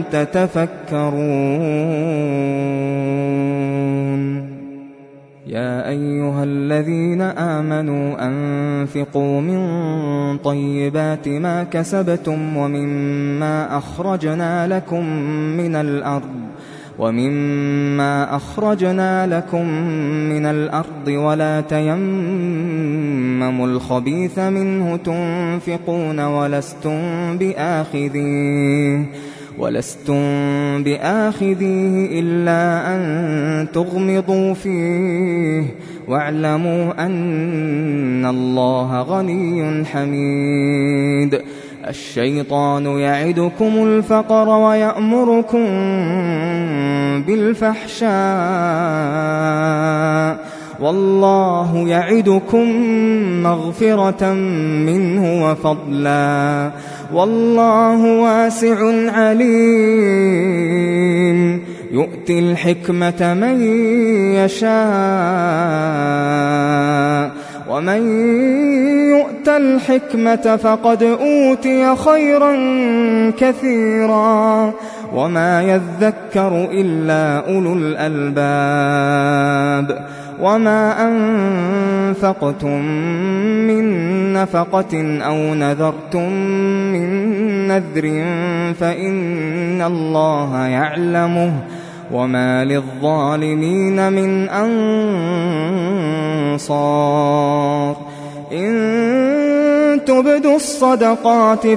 تتفكرون يا أيها الذين آمنوا أنفقوا من طيبات ما كسبتم ومما أخرجنا لكم من الأرض ولا تيمموا الخبيث منه تنفقون ولستم بآخذيه إلا أن تغمضوا فيه واعلموا أن الله غني حميد الشيطان يعدكم الفقر ويأمركم بالفحشاء والله يعدكم مغفرة منه وفضلا والله واسع عليم يؤتي الحكمة من يشاء ومن يؤت الحكمة فقد أوتي خيرا كثيرا وما يذكر إلا أولو الألباب وما أنفقتم من نفقة أو نذرتم من نذر فإن الله يعلمه وما للظالمين من أنصار إن تبدوا الصدقات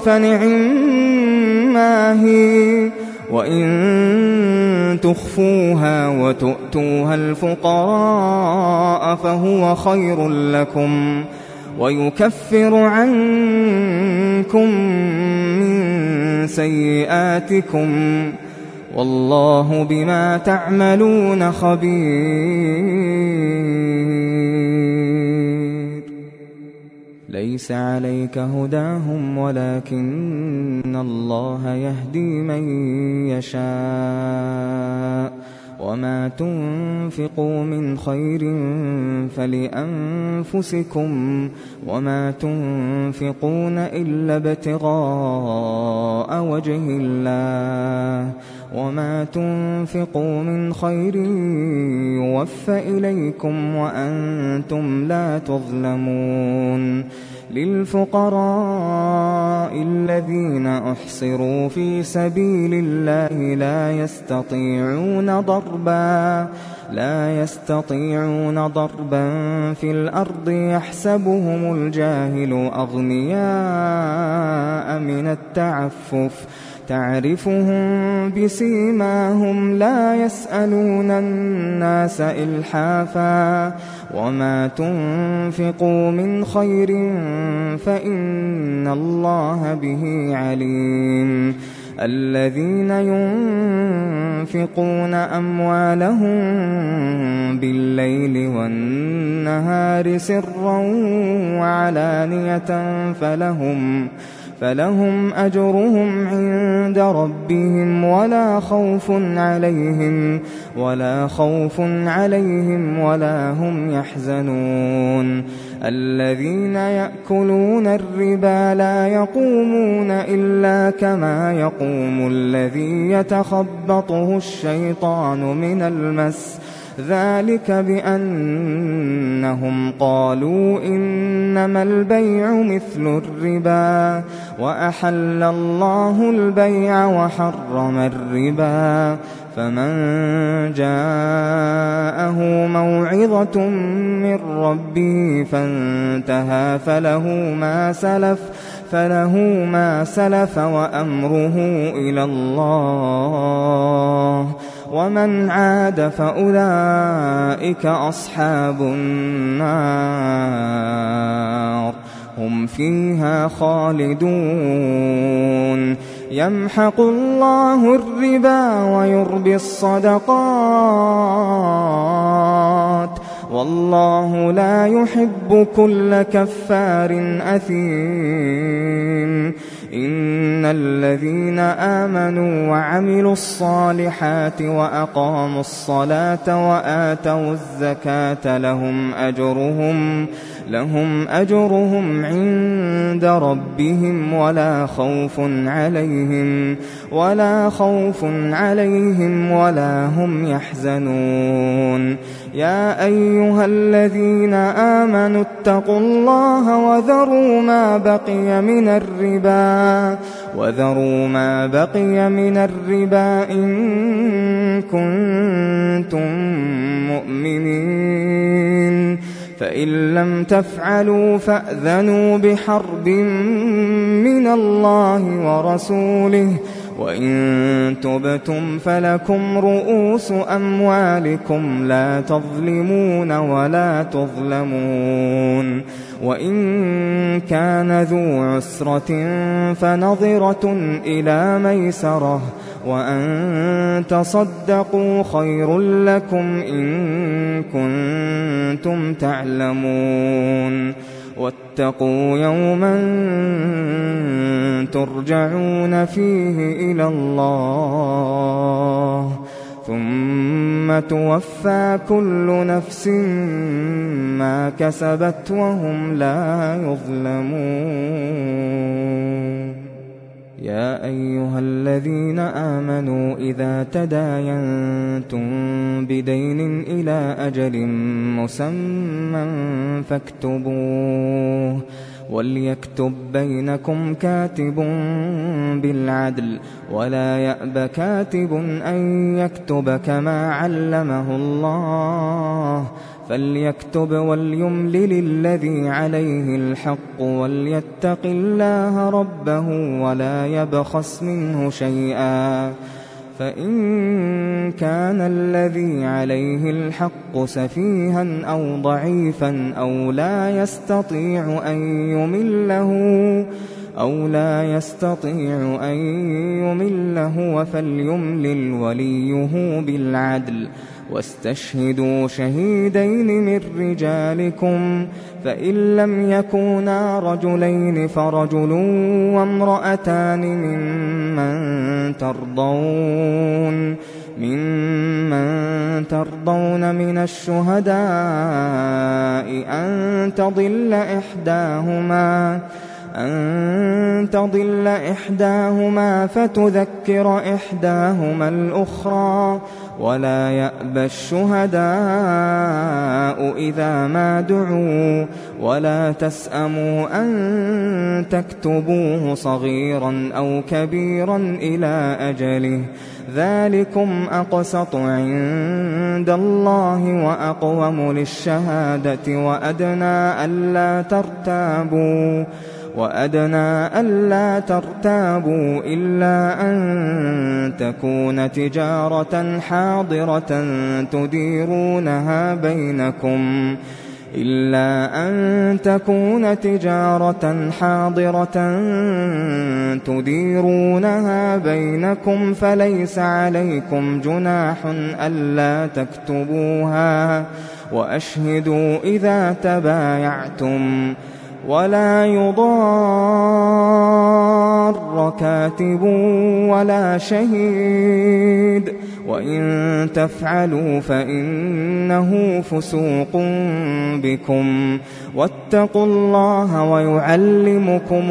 فنعما هي وإن تخفوها وتؤتوها الفقراء فهو خير لكم ويكفر عنكم من سيئاتكم والله بما تعملون خبير ليس عليك هداهم ولكن الله يهدي من يشاء وما تنفقوا من خير فلأنفسكم وما تنفقون إلا ابتغاء وجه الله وما تنفقوا من خير يوفى إليكم وأنتم لا تظلمون للفقراء الذين أحصروا في سبيل الله لا يستطيعون ضربا في الأرض يحسبهم الجاهل أغنياء من التعفف تعرفهم بسيماهم لا يسألون الناس إلحافا وما تنفقوا من خير فإن الله به عليم الذين ينفقون أموالهم بالليل والنهار سرا وعلانية فلهم أجرهم عند ربهم ولا خوف عليهم ولا هم يحزنون الذين يأكلون الربا لا يقومون إلا كما يقوم الذي يتخبطه الشيطان من المس ذلك بأنهم قالوا إنما البيع مثل الربا وأحل الله البيع وحرم الربا فمن جاءه موعظة من ربه فانتهى فله ما سلف وأمره إلى الله ومن عاد فأولئك أصحاب النار هم فيها خالدون يمحق الله الربا ويربي الصدقات والله لا يحب كل كفار أثيم إن الذين آمنوا وعملوا الصالحات وأقاموا الصلاة وآتوا الزكاة لهم أجرهم عند ربهم ولا خوف عليهم ولا هم يحزنون يا أيها الذين آمنوا اتقوا الله وذروا ما بقي من الربا إن كنتم مؤمنين فإن لم تفعلوا فأذنوا بحرب من الله ورسوله وإن تبتم فلكم رؤوس أموالكم لا تظلمون ولا تظلمون وإن كان ذو عسرة فنظرة إلى ميسرة وأن تصدقوا خير لكم إن كنتم تعلمون واتقوا يوما ترجعون فيه إلى الله ثم توفى كل نفس ما كسبت وهم لا يظلمون يا أيها الذين آمنوا إذا تداينتم بدين إلى أجل مسمى فاكتبوه وليكتب بينكم كاتب بالعدل ولا يأب كاتب أن يكتب كما علمه الله فليكتب وليملل الذي عليه الحق وليتق الله ربه ولا يبخس منه شيئا فإن كان الذي عليه الحق سفيها أو ضعيفا أو لا يستطيع أن يمله فليملل وليه بالعدل واستشهدوا شهيدين من رجالكم فإن لم يكونا رجلين فرجل وامرأتان ممن ترضون من الشهداء أن تضل إحداهما فتذكر إحداهما الأخرى ولا يأبى الشهداء إذا ما دعوا ولا تسأموا أن تكتبوه صغيرا أو كبيرا إلى أجله ذلكم أقسط عند الله وأقوم للشهادة وأدنى ألا ترتابوا إلا أن تكون تجارة حاضرة تديرونها بينكم إلا أن تكون تجارة حاضرة تديرونها بينكم فليس عليكم جناح ألا تكتبوها وأشهدوا إذا تبايعتم ولا يضار كاتب ولا شهيد وإن تفعلوا فإنه فسوق بكم واتقوا الله ويعلمكم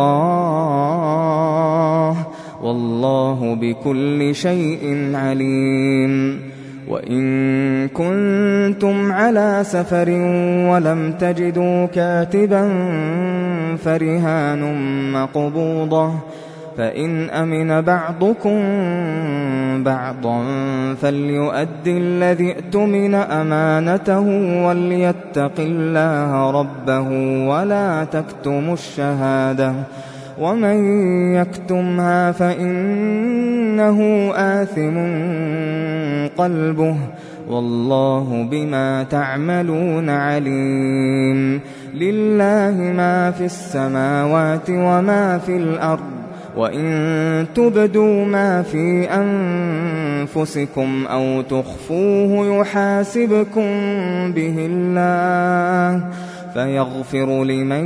الله والله بكل شيء عليم. وإن كنتم على سفر ولم تجدوا كاتبا فرهان مقبوضة فإن أمن بعضكم بعضا فليؤدي الذي اؤتمن أمانته وليتق الله ربه ولا تكتموا الشهادة ومن يكتمها فإنه آثم قلبه والله بما تعملون عليم. لله ما في السماوات وما في الأرض وإن تبدوا ما في أنفسكم أو تخفوه يحاسبكم به الله فيغفر لمن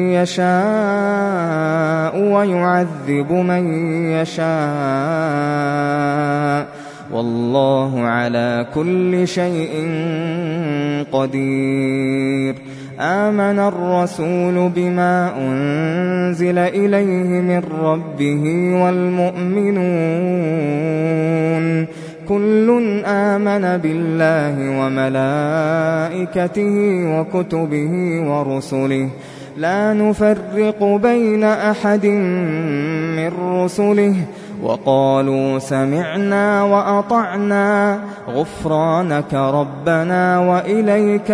يشاء ويعذب من يشاء والله على كل شيء قدير. آمن الرسول بما أنزل إليه من ربه والمؤمنون كل آمن بالله وملائكته وكتبه ورسله لا نفرق بين أحد من رسله وقالوا سمعنا وأطعنا غفرانك ربنا وإليك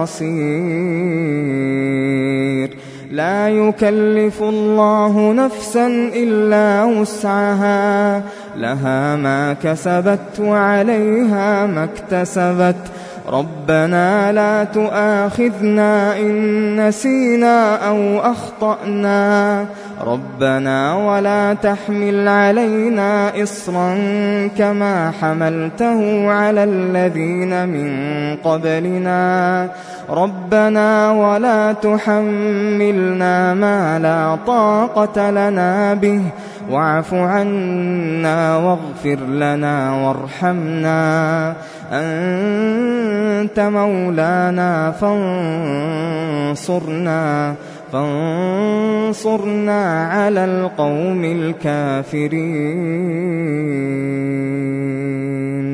المصير. لا يكلف الله نفسا إلا وسعها لها ما كسبت وعليها ما اكتسبت ربنا لا تؤاخذنا إن نسينا أو أخطأنا ربنا ولا تحمل علينا إصرا كما حملته على الذين من قبلنا ربنا ولا تحملنا ما لا طاقة لنا به واعف عنا واغفر لنا وارحمنا أنت مولانا فانصرنا على القوم الكافرين.